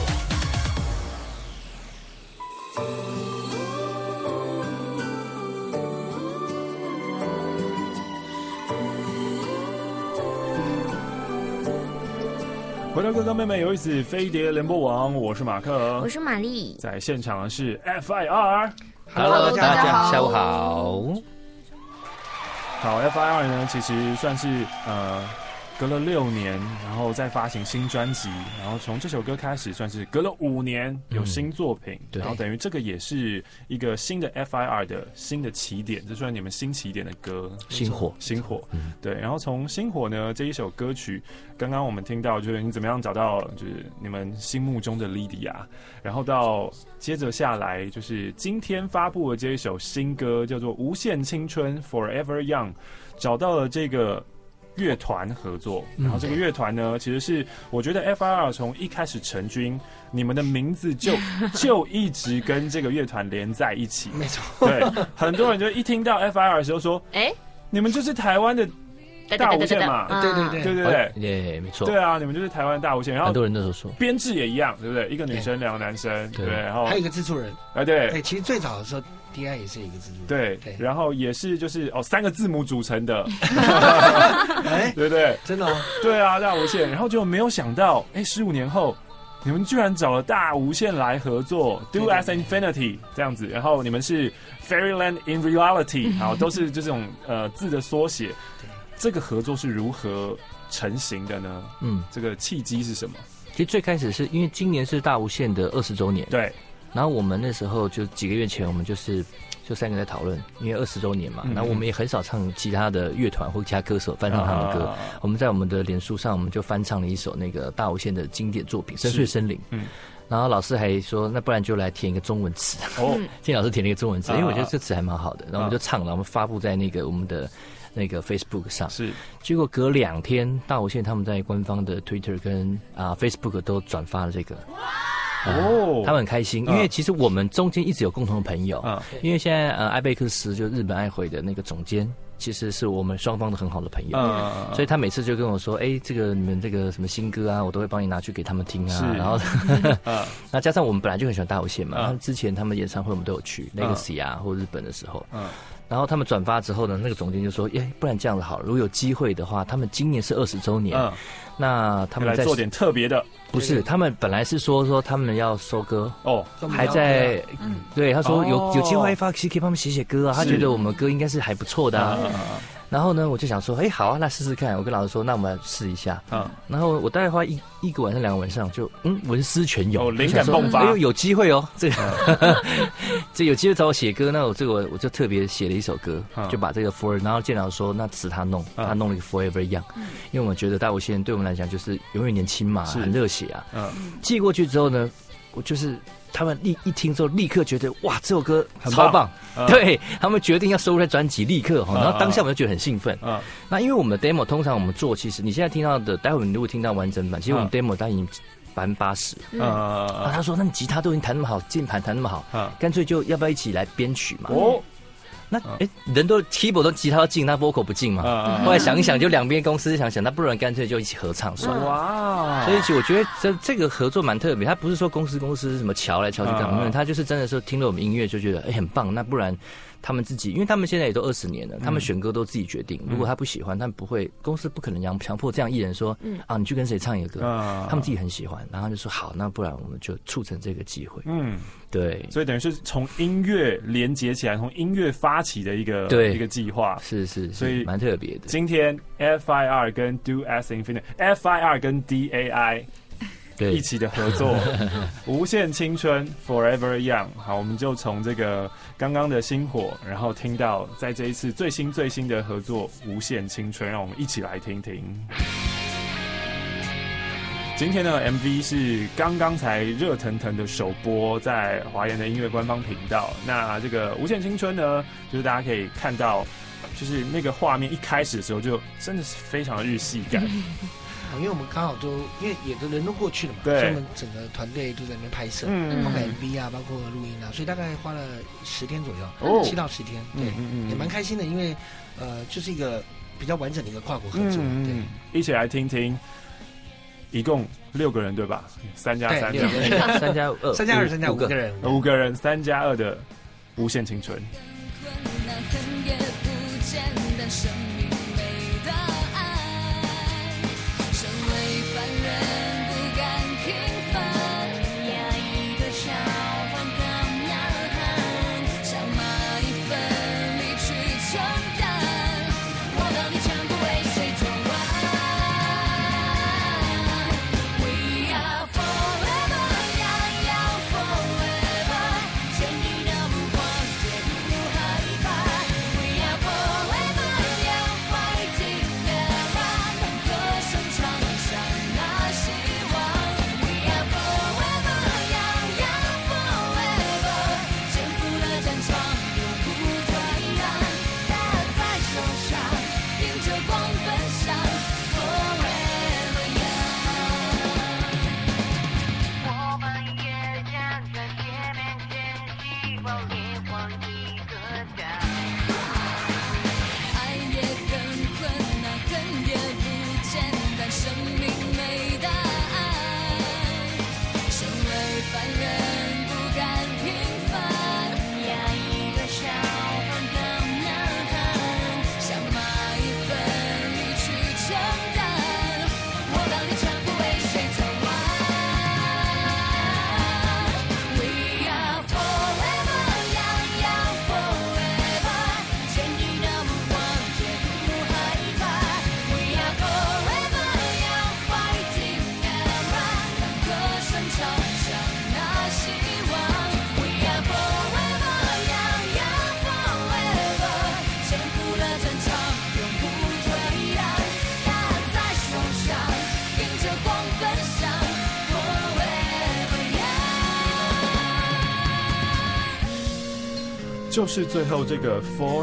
回到哥哥妹妹有意思飞碟联播网，我是马克， 我是玛丽， 在现场的是 FIR。Hello， 大家下午好。 好 ，FIR 呢，其实算是隔了6年，然后再发行新专辑，然后从这首歌开始，算是隔了5年有新作品，然后等于这个也是一个新的 FIR 的新的起点，这算你们新起点的歌， 星火， 对，然后从星火呢这一首歌曲，刚刚我们听到就是你怎么样找到就是你们心目中的 Lydia， 然后到接着下来就是今天发布的这一首新歌叫做《无限青春 Forever Young》，找到了这个乐团合作，然后这个乐团呢，其实是我觉得 FIR 从一开始成军，你们的名字就一直跟这个乐团连在一起。 没错， 对，很多人就一听到 FIR 的时候说，你们就是台湾的大无限嘛， 对，没错， 对啊，你们就是台湾大无限，然后很多人都说， 编制也一样，对不对？一个女生，2个男生，对，然后还有一个制作人， 对， 其实最早的时候。DI 也是一个字母， 对，然后也是就是3个字母组成的，对不对？ 真的哦， 对啊，大无限，然后就没有想到，15年后，你们居然找了大无限来合作 ，Do as Infinity 这样子，然后你们是 Fairyland in Reality， 然后都是这种字的缩写，这个合作是如何成型的呢？这个契机是什么？ 其实最开始是因为今年是大无限的20周年， 对。 然后我们那时候就几个月前，我们就是就3个在讨论，因为20周年嘛，那我们也很少唱其他的乐团或其他歌手翻唱他们的歌，我们在我们的脸书上，我们就翻唱了一首那个大无限的经典作品《深邃森林》。然后老师还说，那不然就来填一个中文词。金老师填了一个中文词，因为我觉得这词还蛮好的，然后我们就唱了，我们发布在那个我们的那个 Facebook 上。是，结果隔2天，大无限他们在官方的 Twitter 跟Facebook 都转发了这个。他们很开心，因为其实我们中间一直有共同的朋友，因为现在艾贝克斯就日本爱回的那个总监，其实是我们双方的很好的朋友，所以他每次就跟我说，这个你们这个什么新歌啊，我都会帮你拿去给他们听啊，然后那加上我们本来就很喜欢大无限嘛，之前他们演唱会我们都有去 Legacy 啊或日本的时候，然后他们转发之后呢，那个总监就说，不然这样子好了，如果有机会的话，他们今年是20周年，那他们来做点特别的。 不是，他们本来是说他们要收歌还在，对，他说有机会发，其实可以帮他们写歌啊，他觉得我们歌应该是还不错的啊。然后呢，我就想说，好啊，那试试看。我跟老师说，那我们来试一下。然后我大概花一个晚上、2个晚上，就文思泉涌， 灵感迸发。 有机会哦，这个这有机会找我写歌，那我就特别写了一首歌，就把这个 For， 然后建老说，那词他弄了一个 Forever Young，因为我们觉得大无限对我们来讲就是永远年轻嘛，很热血啊。寄过去之后呢，我就是他们一听之后立刻觉得哇，这首歌超棒，对他们决定要收入在专辑，立刻然后当下我们就觉得很兴奋。那因为我们的 demo 通常我们做，其实你现在听到的，待会你如果听到完整版，其实我们 demo 大概已经80%。他说：“那你吉他都已经弹那么好，键盘弹那么好，干脆就要不要一起来编曲嘛？”那人都 keyboard 都吉他要进，那 vocal 不进嘛？后来想一想，就两边公司想，那不然干脆就一起合唱算了。哇！所以其实我觉得这个合作蛮特别，他不是说公司什么瞧来瞧去干嘛，他就是真的是听了我们音乐就觉得很棒。那不然他们自己，因为他们现在也都20年了，他们选歌都自己决定。如果他不喜欢，他们不会，公司不可能强迫这样艺人说，你去跟谁唱一个歌，他们自己很喜欢，然后就说好，那不然我们就促成这个机会。对， 所以等于是从音乐连接起来，从音乐发起的一个计划， 是，所以蛮特别的。 今天 FIR 跟 Do As Infinite，FIR 跟 DAI 一起的合作，无限青春 Forever Young。好，我们就从这个刚刚的星火，然后听到在这一次最新的合作无限青春，让我们一起来听听。今天的 MV 是刚刚才热腾腾的首播在华研的音乐官方频道。那这个无限青春呢，就是大家可以看到，就是那个画面一开始的时候就真的是非常的日系感。 因为我们刚好都因为有的人都过去了嘛，所以我们整个团队都在那边拍摄，包括 MV 啊，包括录音啊，所以大概花了10天左右，7到10天，对，也蛮开心的，因为就是一个比较完整的一个跨国合作，对， 一起来听听。一共6个人对吧？3+3，3+2，3+5 个人 ，5个人，3+2的无限青春。 就是最后这个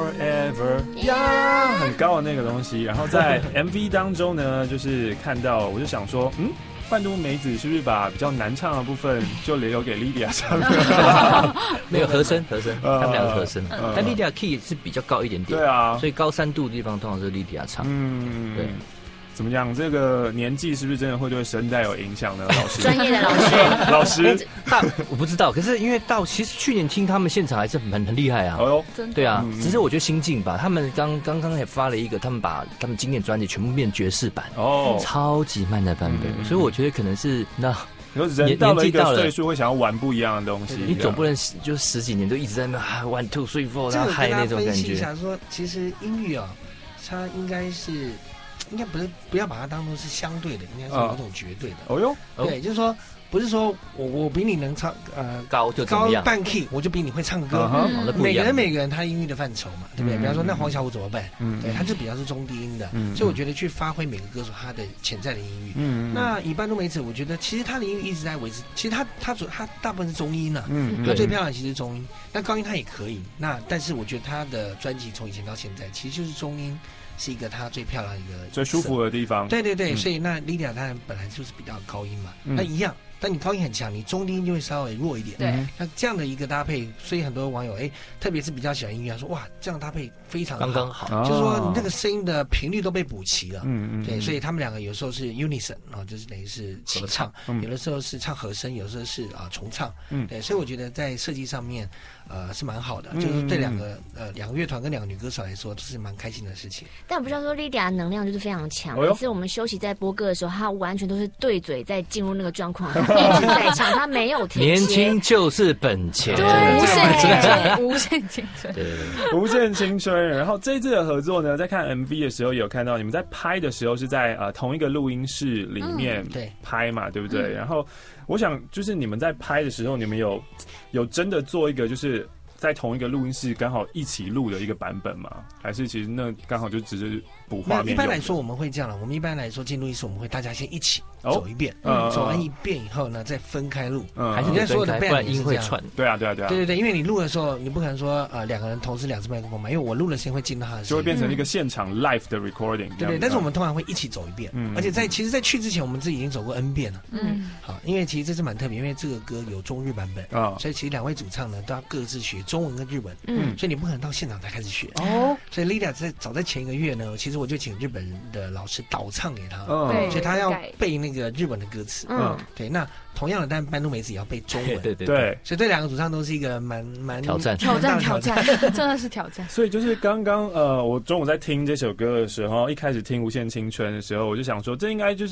Forever 呀，很高的那个东西。然后在 MV 当中呢，就是看到，我就想说，半都美子是不是把比较难唱的部分就留给 Lydia 唱？ 没有和声，他们两个和声，但 Lydia key 是比较高一点点， 对啊， 所以高3度的地方通常是 Lydia 唱，对。 怎么样？这个年纪是不是真的会对声带有影响呢？老师， 专业的老师， 我不知道。可是因为其实去年听他们现场还是很厉害啊。哦哟，对啊，只是我觉得心境吧。他们刚刚也发了一个，他们把他们经典专辑全部变爵士版，超级慢的版本。所以我觉得可能是那。 人到了一个岁数会想要玩不一样的东西， 你总不能就10几年都一直在那 1 2 3 4，然后嗨那种感觉。 分析一下说，其实音乐它应该不要把它当作是相对的，应该是某种绝对的。 哦哟， 对，就是说不是说我比你能唱高半 key， 我就比你会唱歌。每个人他音域的范畴嘛，对不对？比方说那黄小琥怎么办？对，他就比较是中低音的，所以我觉得去发挥每个歌手他的潜在的音域。那以半都美子，我觉得其实他的音域一直在维持。其实他大部分是中音呢，他最漂亮其实是中音，那高音他也可以。但是我觉得他的专辑从以前到现在，其实就是中音。是一个她最漂亮一个最舒服的地方。 对，所以那 Lydia 当然本来就是比较高音嘛，那一样。但你高音很强，你中低音就会稍微弱一点。对，那这样的一个搭配，所以很多网友特别是比较喜欢音乐，说哇，这样搭配非常刚刚好， 就是说你那个声音的频率都被补齐了。对，所以他们两个有时候是 unison 就是等于是齐唱，有的时候是唱和声，有的时候是重唱。对，所以我觉得在设计上面是蛮好的，就是对两个乐团跟2个女歌手来说都是蛮开心的事情。 但我不知道说 Lydia 的能量就是非常强，每次我们休息在播歌的时候，她完全都是对嘴在进入那个状况。一直在唱，他没有停歇。 年轻就是本钱， 对， 无限青春， 对，无限青春。然后这一次的合作呢，在看 MV 的时候，也有看到你们在拍的时候是在同一个录音室里面拍嘛，对不对？然后我想，就是你们在拍的时候，你们有真的做一个就是在同一个录音室刚好一起录的一个版本吗？还是其实那刚好就只是补画面？ 一般来说我们会这样了，我们一般来说进录音室我们会大家先一起走一遍，走完一遍以后呢再分开录， 还是你所有的 band 音会串？ 对啊， 因为你录的时候你不可能说2个人同时2支麦克风嘛，因为我录了先会进到他的声音， 就会变成一个现场 live 的 recording。 对，但是我们通常会一起走一遍，而且其实在去之前我们自己已经走过 N 遍了。好，因为其实这是蛮特别，因为这个歌有中日版本所以其实2位主唱呢都要各自学中文跟日文，所以你不可能到现场才开始学。所以 Lydia 早在前1个月呢，其实我就请日本的老师导唱给他，所以他要背那个日文的歌词。对，那同样的，但半都美子也要背中文。 对， 所以对2个主唱都是一个蛮挑战， 真的是挑战。 所以就是刚刚我中午在听这首歌的时候，一开始听《无限青春》的时候，我就想说，这应该就是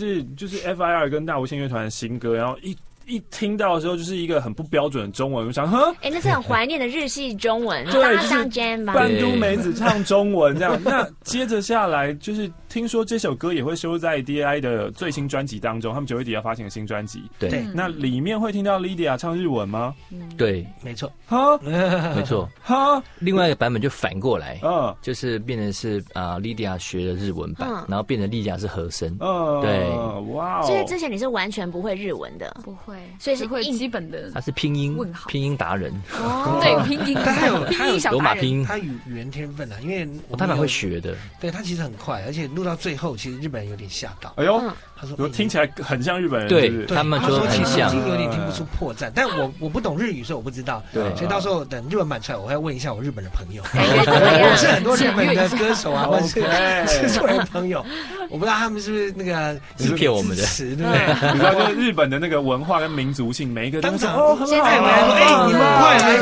FIR 跟大无限乐团的新歌，然后一听到的时候就是一个很不标准的中文，我想那是很怀念的日系中文， 对， 上 Jam 吧， 半都美子唱中文这样。那接着下来就是听说这首歌也会收在 DAI 的最新专辑当中，他们9月底要发行的新专辑。 对， 那里面会听到 Lydia 唱日文吗？ 对， 没错， 没错。另外一个版本就反过来，就是变成是Lydia 学的日文版，然后变成 Lydia 是和声。对， 哇！所以之前你是完全不会日文的， 不会。 所以是会基本的， 他是拼音达人对，拼音， 他有罗马拼音， 他语言天分啊，因为我太蛮会学的， 对他其实很快，而且录到最后，其实日本人有点吓到。 哎呦，他说听起来很像日本人， 对他们说很像， 已经有点听不出破绽。但我不懂日语，所以我不知道，对，所以到时候等日文版出来，我会问一下我日本的朋友，我是很多日本的歌手啊，或者是制作人朋友，我不知道他们是不是那个是骗我们的， 对不对？ 你知道，就是日本的那个文化跟民族性，每一个当场现在回来说，你们快来，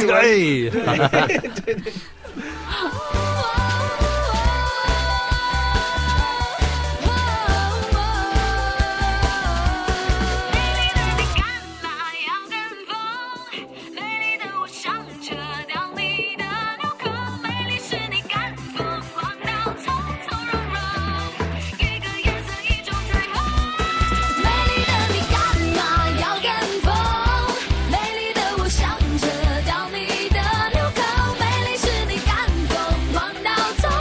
对。 想着掉你的纽扣，美丽是你敢疯狂到头。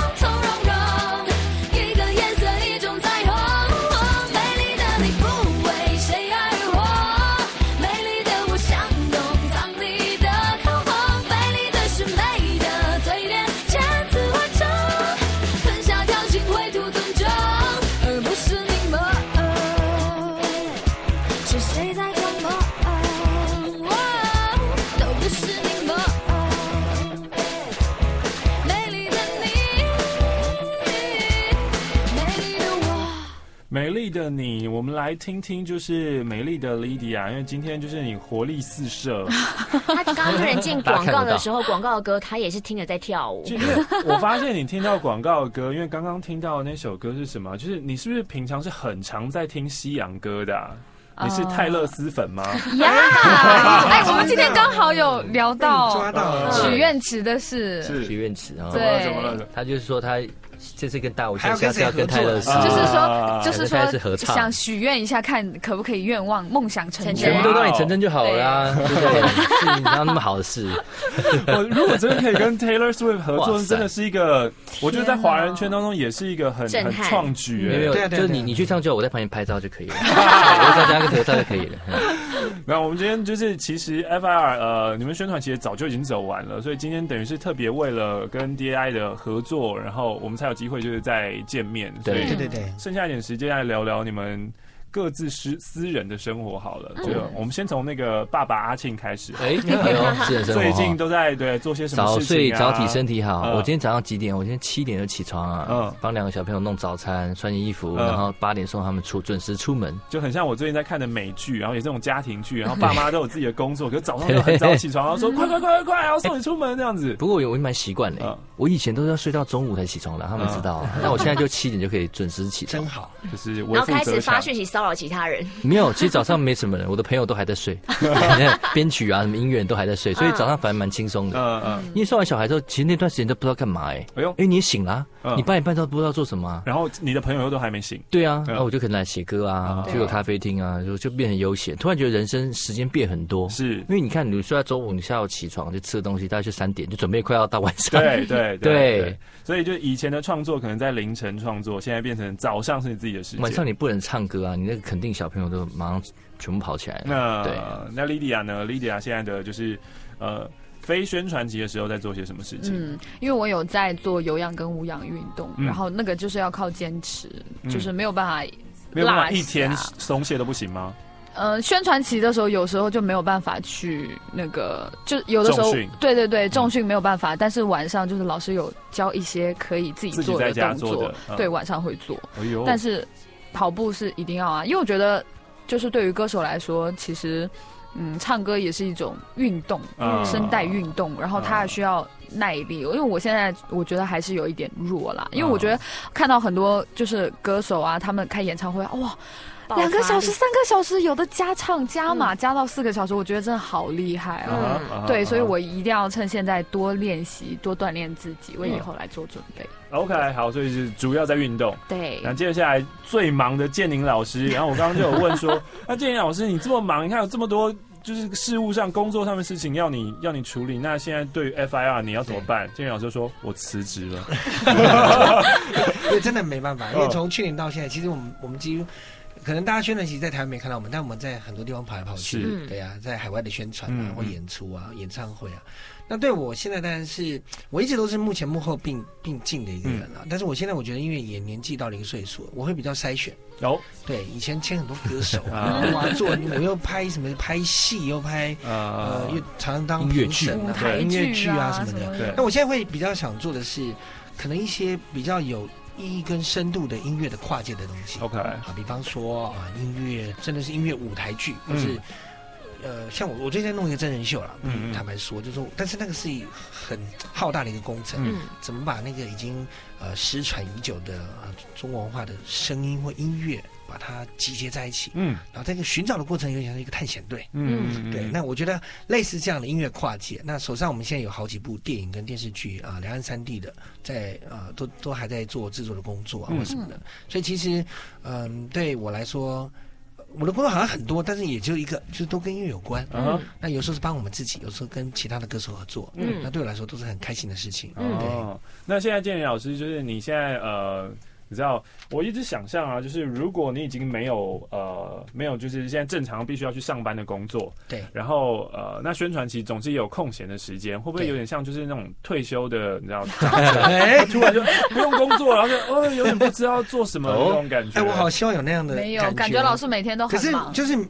的你，我们来听听就是美丽的 Lydia， 因为今天就是你活力四射。 他刚刚人进广告的时候，广告的歌他也是听着在跳舞。 我发现你听到广告的歌，因为刚刚听到的那首歌是什么？就是你是不是平常是很常在听西洋歌的啊？你是泰勒斯粉吗？ 呀，哎，我们今天刚好有聊到抓到许愿池的事， 许愿池啊， 对， 怎么了？ 他就是说他这次跟大无限，下次要跟泰勒斯， 就是说想许愿一下，看可不可以愿望梦想成真， 全部都让你成真就好了啦，对不对？是哪有那么好的事？ 我如果真的可以跟 Taylor Swift 合作，真的是一个，我觉得在华人圈当中也是一个很创举。 没有，就是你去唱就好，我在旁边拍照就可以了，我再加个合照就可以了。 那我们今天就是其实 FIR 你们宣传其实早就已经走完了，所以今天等于是特别为了跟 DAI 的合作，然后我们才有机会就是再见面。 对， 剩下一点时间来聊聊你们各自私人的生活好了。就我们先从那个爸爸阿庆开始。 私人生活最近都在做些什么事情？ 早睡早起身体好。我今天早上几点？我今天7点就起床啊，帮2个小朋友弄早餐、穿衣服，然后8点送他们准时出门。 就很像我最近在看的美剧，然后也是这种家庭剧，然后爸妈都有自己的工作，可是早上就很早起床，然后说快，要送你出门这样子。 不过我蛮习惯的，我以前都是要睡到中午才起床的，他们知道。那我现在就7点就可以准时起床， 真好。 就是然后开始发讯息骚扰其他人。 没有，其实早上没什么人，我的朋友都还在睡，编曲啊什么音乐都还在睡，所以早上反而蛮轻松的。因为生完小孩之后，其实那段时间都不知道干嘛你也醒了，你8点半都不知道做什么， 然后你的朋友都还没醒。 对啊，然后我就可能来写歌啊，去个咖啡厅啊，就变很悠闲。突然觉得人生时间变很多， 是因为你看，你睡到中午，你下午起床就吃的东西，大概就3点，就准备快要到晚上。 对，所以就以前的创作可能在凌晨创作，现在变成早上是你自己的时间。 晚上你不能唱歌啊，你那个肯定小朋友都马上全部跑起来了。 那 Lydia 呢 ？Lydia 现在的就是非宣传期的时候在做些什么事情？ 因为我有在做有氧跟无氧运动，然后那个就是要靠坚持，就是没有办法一天松懈都不行吗？ 宣传期的时候，有时候就没有办法去那个，就有的时候，对，重训没有办法，但是晚上就是老师有教一些可以自己做的动作，对，晚上会做。但是跑步是一定要啊，因为我觉得就是对于歌手来说，其实唱歌也是一种运动，声带运动，然后它需要耐力。因为我现在我觉得还是有一点弱啦，因为我觉得看到很多就是歌手啊，他们开演唱会哇。2个小时、3个小时，有的加唱加码加到4个小时，我觉得真的好厉害哦。对，所以我一定要趁现在多练习、多锻炼自己，为以后来做准备。 OK， 好，所以是主要在运动。 对。 那接下来最忙的建宁老师，然后我刚刚就有问说，那建宁老师你这么忙，你看有这么多就是事务上、工作上面的事情要你处理，那现在对于 FIR 你要怎么办？建宁老师就说我辞职了。 因为真的没办法，因为从去年到现在，其实我们几乎。可能大家宣传期在台湾没看到我们，但我们在很多地方跑来跑去，对啊，在海外的宣传啊，或演出啊、演唱会啊。那对我现在当然是，我一直都是幕前幕后并进的一个人啊。但是我现在我觉得，因为也年纪到了一个岁数，我会比较筛选。对，以前签很多歌手啊，我又拍什么拍戏，又拍又常常当评审啊、音乐剧啊什么的。那我现在会比较想做的是，可能一些比较有意义跟深度的音乐的跨界的东西。 OK， 好，比方说音乐真的是音乐舞台剧，或是像我最近在弄一个真人秀啦，坦白说，就是但是那个是很浩大的一个工程，怎么把那个已经失传已久的中国文化的声音或音乐把它集结在一起，然后在一个寻找的过程有点像一个探险队，对。那我觉得类似这样的音乐跨界，那手上我们现在有好几部电影跟电视剧啊，两岸3地的在都还在做制作的工作啊或什么的，所以其实对我来说。我的工作好像很多，但是也就一个，就是都跟音乐有关。那有时候是帮我们自己，有时候跟其他的歌手合作。那对我来说都是很开心的事情。 那现在建宁老师，就是你现在你知道，我一直想象啊，就是如果你已经没有就是现在正常必须要去上班的工作， 对， 然后那宣传期总是也有空闲的时间，会不会有点像就是那种退休的，你知道，突然就不用工作，然后就有点不知道做什么的那种感觉。 我好希望有那样的没有感觉，老师每天都很忙。 可是就是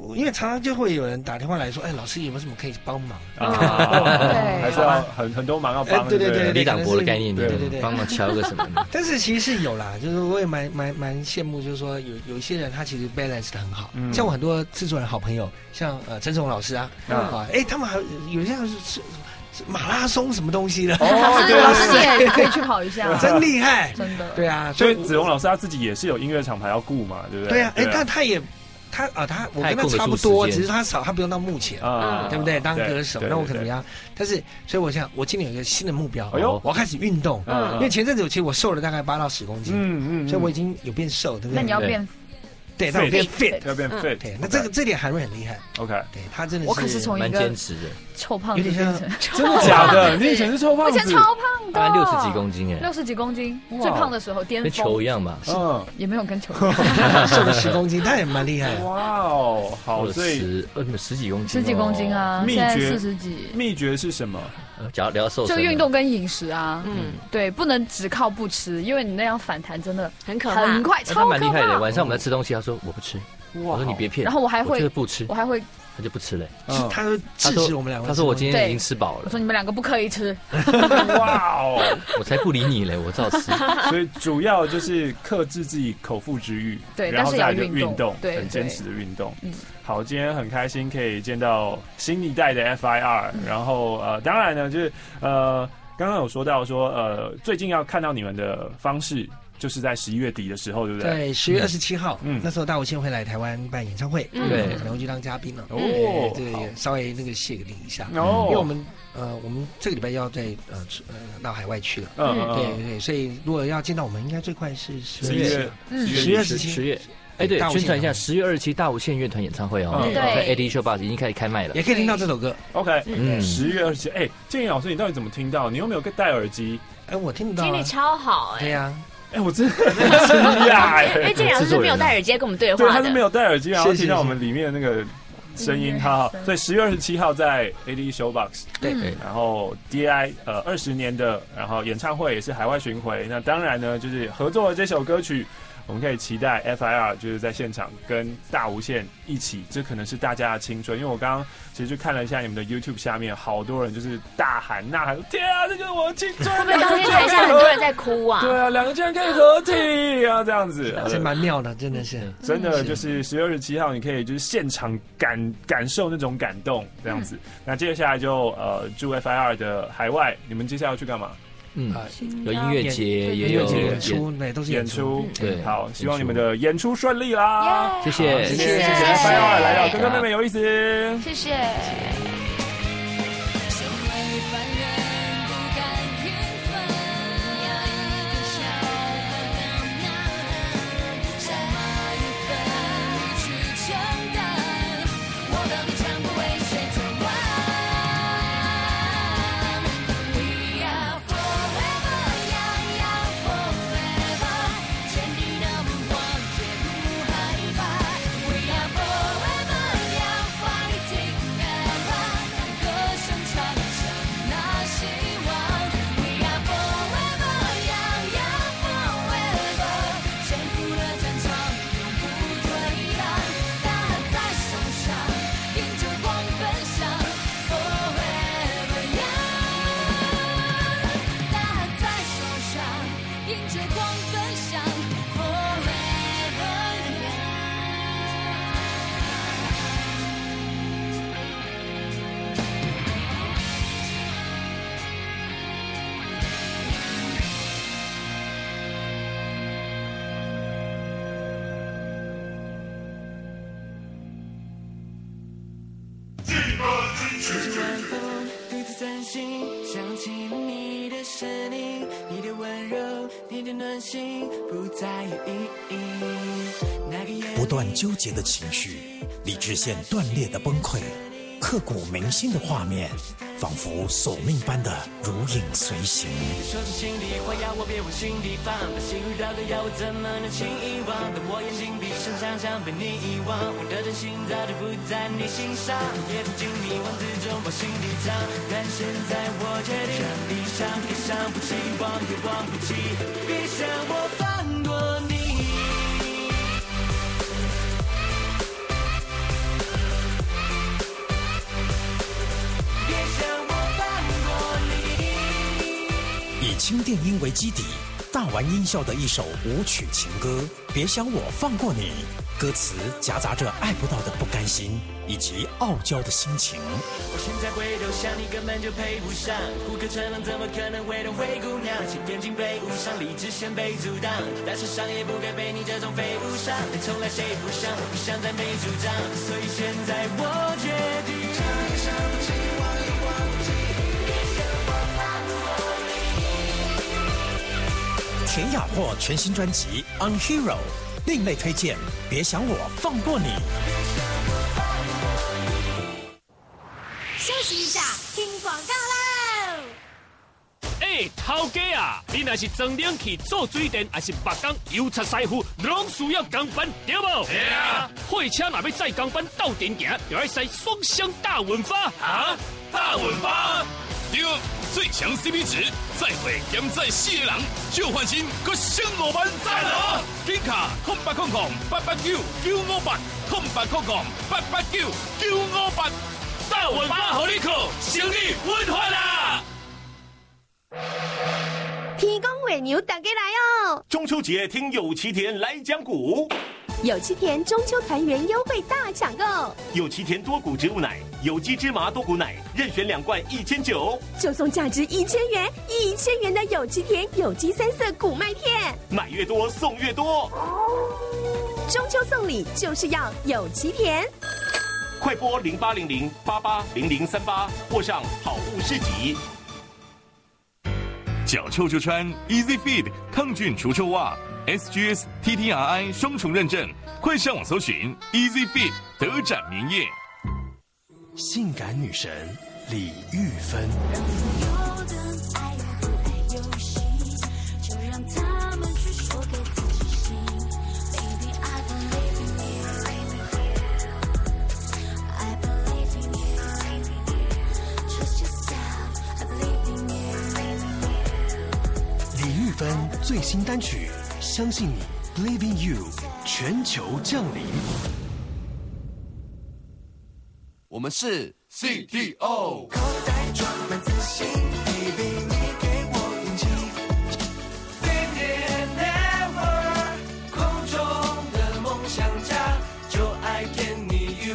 因为常常就会有人打电话来说，老师有没有什么可以帮忙对，还是要很多忙要帮， 对， 李长博的概念， 对， 帮忙敲个什么的。 但是其实是有啦，就是我也蛮羡慕，就是说有一些人他其实 balance 的很好，像我很多制作人好朋友，像陈崇老师啊，他们还有些是马拉松什么东西的， 老师你也可以去跑一下， 真厉害， 真的。 对啊， 所以子龙老师他自己也是有音乐厂牌要顾嘛，对不对？ 对啊，但他我跟他差不多，只是他不用到幕前，对不对？当歌手，那我可能要，但是所以我想，我今年有一个新的目标，我要开始运动，因为前阵子其实我瘦了大概8到10公斤，所以我已经有变瘦，对不对？ 那你要变。 对，他有变 fit， 要变 fit。 对，那这点韩瑞很厉害。 OK， 对他真的是， 我可是从一个坚持的臭胖子变成真的假的？你以前是臭胖子？ 我以前超胖的 ，60几公斤 ，60几公斤，最胖的时候巅峰， 跟球一样吧？ 也没有跟球一样，瘦了10公斤，他也蛮厉害的。 哇哦，好，所以 10几公斤， 10几公斤啊，现在40几。 秘诀是什么？ 聊瘦身， 就运动跟饮食啊，对，不能只靠不吃，因为你那样反弹真的很可怕， 很快，超可怕。 他蛮厉害的，晚上我们在吃东西，他说我不吃。我说你别骗， 然后我还会不吃， 我还会， 他就不吃了。 他说制止我们两个。 他说我今天已经吃饱了。 我说你们2个不可以吃。 哇哦， 我才不理你嘞，我照吃。 所以主要就是克制自己口腹之欲， 对， 然后再就运动， 对， 很坚持的运动。好，今天很开心可以见到新一代的 FIR，然后当然呢，就是刚刚有说到说最近要看到你们的方式。就是在11月底的时候，对不对？ 对，10月27号，那时候大无限会来台湾办演唱会，对，可能会去当嘉宾了。这个也稍微谢个礼一下，因为我们这个礼拜要在到海外去了，对，所以如果要见到我们，应该最快是10月 10月。对，宣传一下10月27大无限乐团演唱会哦， 对 ，AD Show Bus 已经开始开卖了， 也可以听到这首歌。 OK， 10月27，建议老师，你到底怎么听到？你有没有戴耳机？ 我听得到， 听力超好， 对呀。 我真的很惊讶因为建良是没有戴耳机跟我们对话的， 对，他是没有戴耳机，然后听到我们里面的那个声音，所以10月27号在 AD Showbox， 对， 然后 DI 20年的，然后演唱会也是海外巡回，那当然呢就是合作的这首歌曲。我们可以期待 FIR 就是在现场跟大无限一起，这可能是大家的青春。因为我刚刚其实就看了一下你们的 YouTube 下面，好多人就是大喊呐喊，天啊，这就是我的青春！ 会不会当天台下很多人在哭啊？ 对啊，2个居然可以合体啊，这样子， 这蛮妙的，真的是， 真的就是10月27号，你可以就是现场感受那种感动，这样子。那接下来就祝 FIR 的海外，你们接下来要去干嘛？ 有音乐节，也有演出，对，都是演出。 对， 好，希望你们的演出顺利啦！ 谢谢， 谢谢FIR来到哥哥妹妹有意思， 谢谢。 想起你的声音，你的温柔，你的暖心，不再有意义。 不断纠结的情绪，理智线断裂的崩溃，刻骨铭心的画面，仿佛索命般的如影随形。 说出心里话，要我别往心里放，把心遇到的要我怎么能轻易忘？当我眼睛闭上，想象被你遗忘，我的真心早就不在你心上，也曾经迷惘之中把心里藏，但现在我决定，让你伤也伤不起，忘也忘不起，别想我放过你。 以轻电音为基底，大玩音效的一首舞曲情歌《别想我放过你》，歌词夹杂着爱不到的不甘心以及傲娇的心情。 我现在回头想，你根本就配不上，顾客成龙怎么可能会懂灰姑娘？请眼睛被误伤，理智先被阻挡，但是伤也不该被你这种废物伤，从来谁不想，不想再没主张，所以现在我决定想一想不起，忘一忘记，别想我放过你。 田雅霍全新专辑《Unhero》另类推荐，别想我放过你。 休息一下，听广告喽！ 头家啊，你若是装冷气、做水电，还是木工、油漆师傅，拢需要钢板，对无？对啊。货车若要载钢板斗阵行，就要使双箱大润发。啊，大润发？对，最强 CP 值，载货兼载4个人，就换新，佮省5万赞哦！紧卡0800-889-958，0800-889-958，大润发互你靠，生意稳发啦！ 天公月牛大家来哦！ 中秋节听有奇田来讲股， 有奇田中秋团圆优惠大抢购， 有奇田多谷植物奶、有机芝麻多谷奶，任选2罐1900， 就送价值1000元，1000元的有奇田有机3色谷麦片， 买越多送越多。 中秋送礼就是要有奇田， 快拨0800880038或上好物市集。脚臭就穿 Easy Fit 抗菌除臭袜 ，SGS TTRI 双重认证，快上网搜寻 Easy Fit 德展棉业。 性感女神李玉芬。最新单曲《相信你》，Believe in You， 全球降临。 我们是 CTO。 口袋装满自信 ，Baby， 你给我勇气。Thinking never， 空中的梦想家，就爱甜你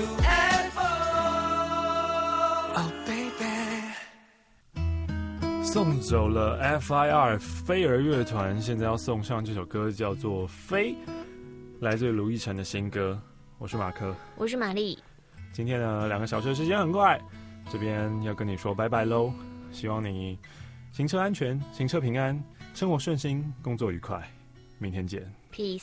UFO。Oh baby。 送走了 FIR 飞儿乐团，现在要送上这首歌，叫做《飞》，来自卢奕晨的新歌。我是马克， 我是玛丽。 今天呢，2个小时的时间很快，这边要跟你说拜拜喽。希望你行车安全，行车平安，生活顺心，工作愉快。明天见 ，Peace。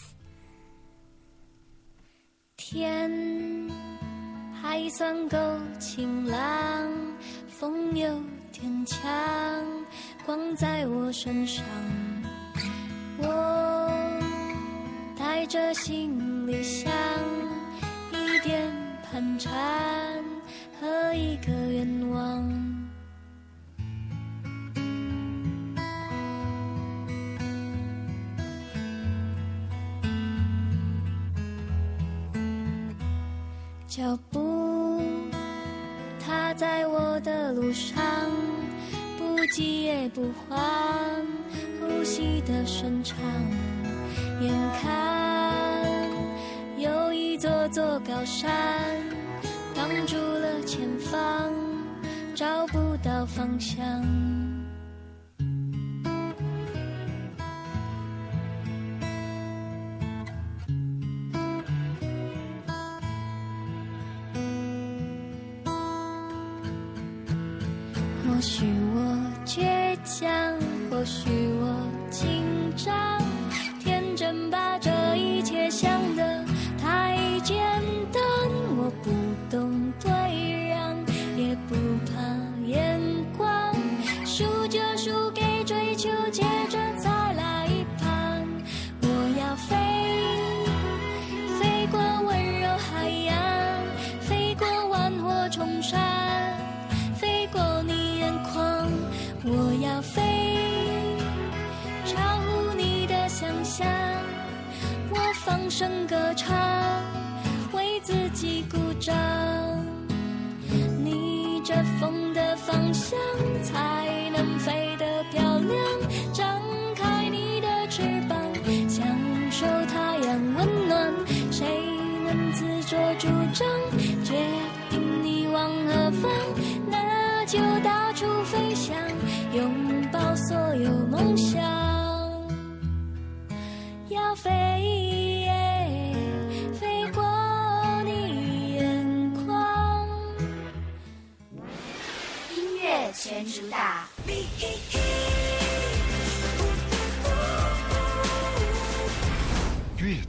天还算够晴朗，风有点强，光在我身上，我带着行李箱，一点盘缠和一个愿望。脚步踏在我的路上，不急也不慌，呼吸的顺畅。眼看有一座座高山挡住了前方，找不到方向。或许我倔强，或许我紧张，天真把这一切想得太简单。我不懂退让，也不怕眼光，输就输给追求，接着再来一盘。我要飞，飞过温柔海洋，飞过万火重山，飞过你眼眶。我要飞，超乎你的想象。我放声歌唱，为自己鼓掌。逆着风的方向，才能飞得漂亮。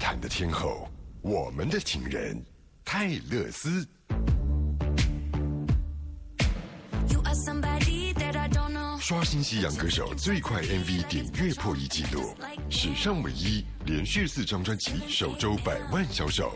坛的天后，我们的情人泰勒斯。刷新西洋歌手最快 MV 点阅破亿纪录，史上唯一连续4张专辑首周100万销售。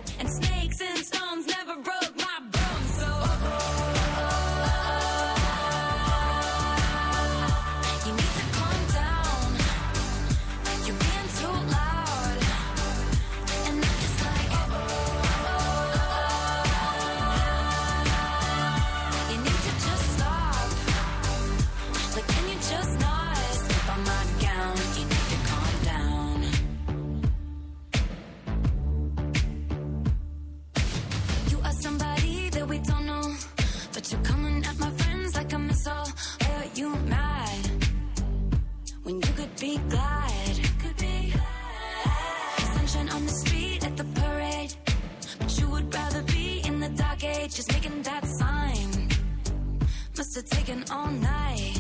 Be glad, could be sunshine on the street at the parade, but you would rather be in the dark age, just making that sign. Must have taken all night.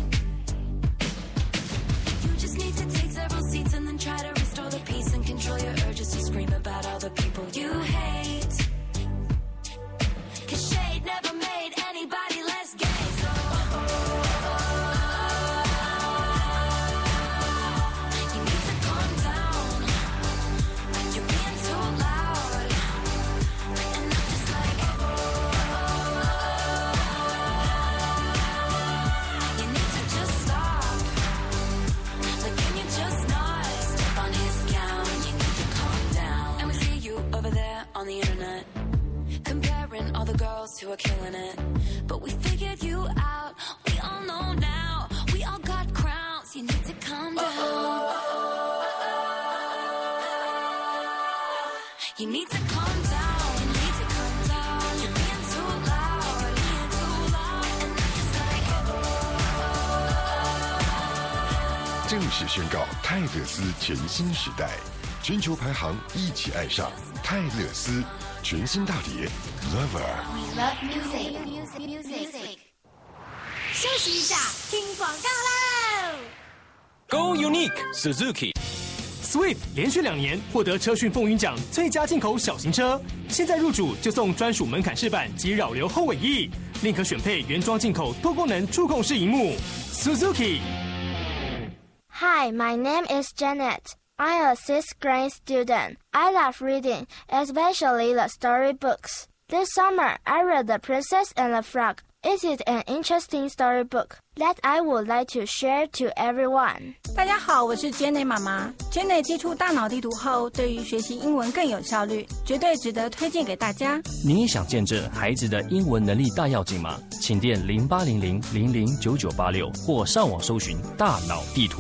You just need to take several seats and then try to restore the peace and control your urges to scream about all the people you hate. 'Cause shade never made anybody less gay. So on the internet, comparing all the girls who are killing it. But we figured you out, we all know now. We all got crowns, you need to calm down. You need to calm down, you need to calm down. You're being too loud, being too loud. And I'm just like 正式宣告泰勒斯全新时代，全球排行一起爱上泰勒斯全新大碟 Lover。 Love music。休息一下，听广告喽。 Go Unique Suzuki。Swift 连续2年获得车讯风云奖最佳进口小型车，现在入主就送专属门槛饰板及扰流后尾翼，另可选配原装进口多功能触控式萤幕。Suzuki。 Hi, my name is Janet. I'm a 6th grade student. I love reading, especially the storybooks. This summer, I read The Princess and the Frog. It is an interesting storybook that I would like to share to everyone. 大家好，我是 Jenny 妈妈。Jenny 接触大脑地图后，对于学习英文更有效率，绝对值得推荐给大家。 你也想见证孩子的英文能力大跃进吗？请电0800009986或上网搜寻大脑地图。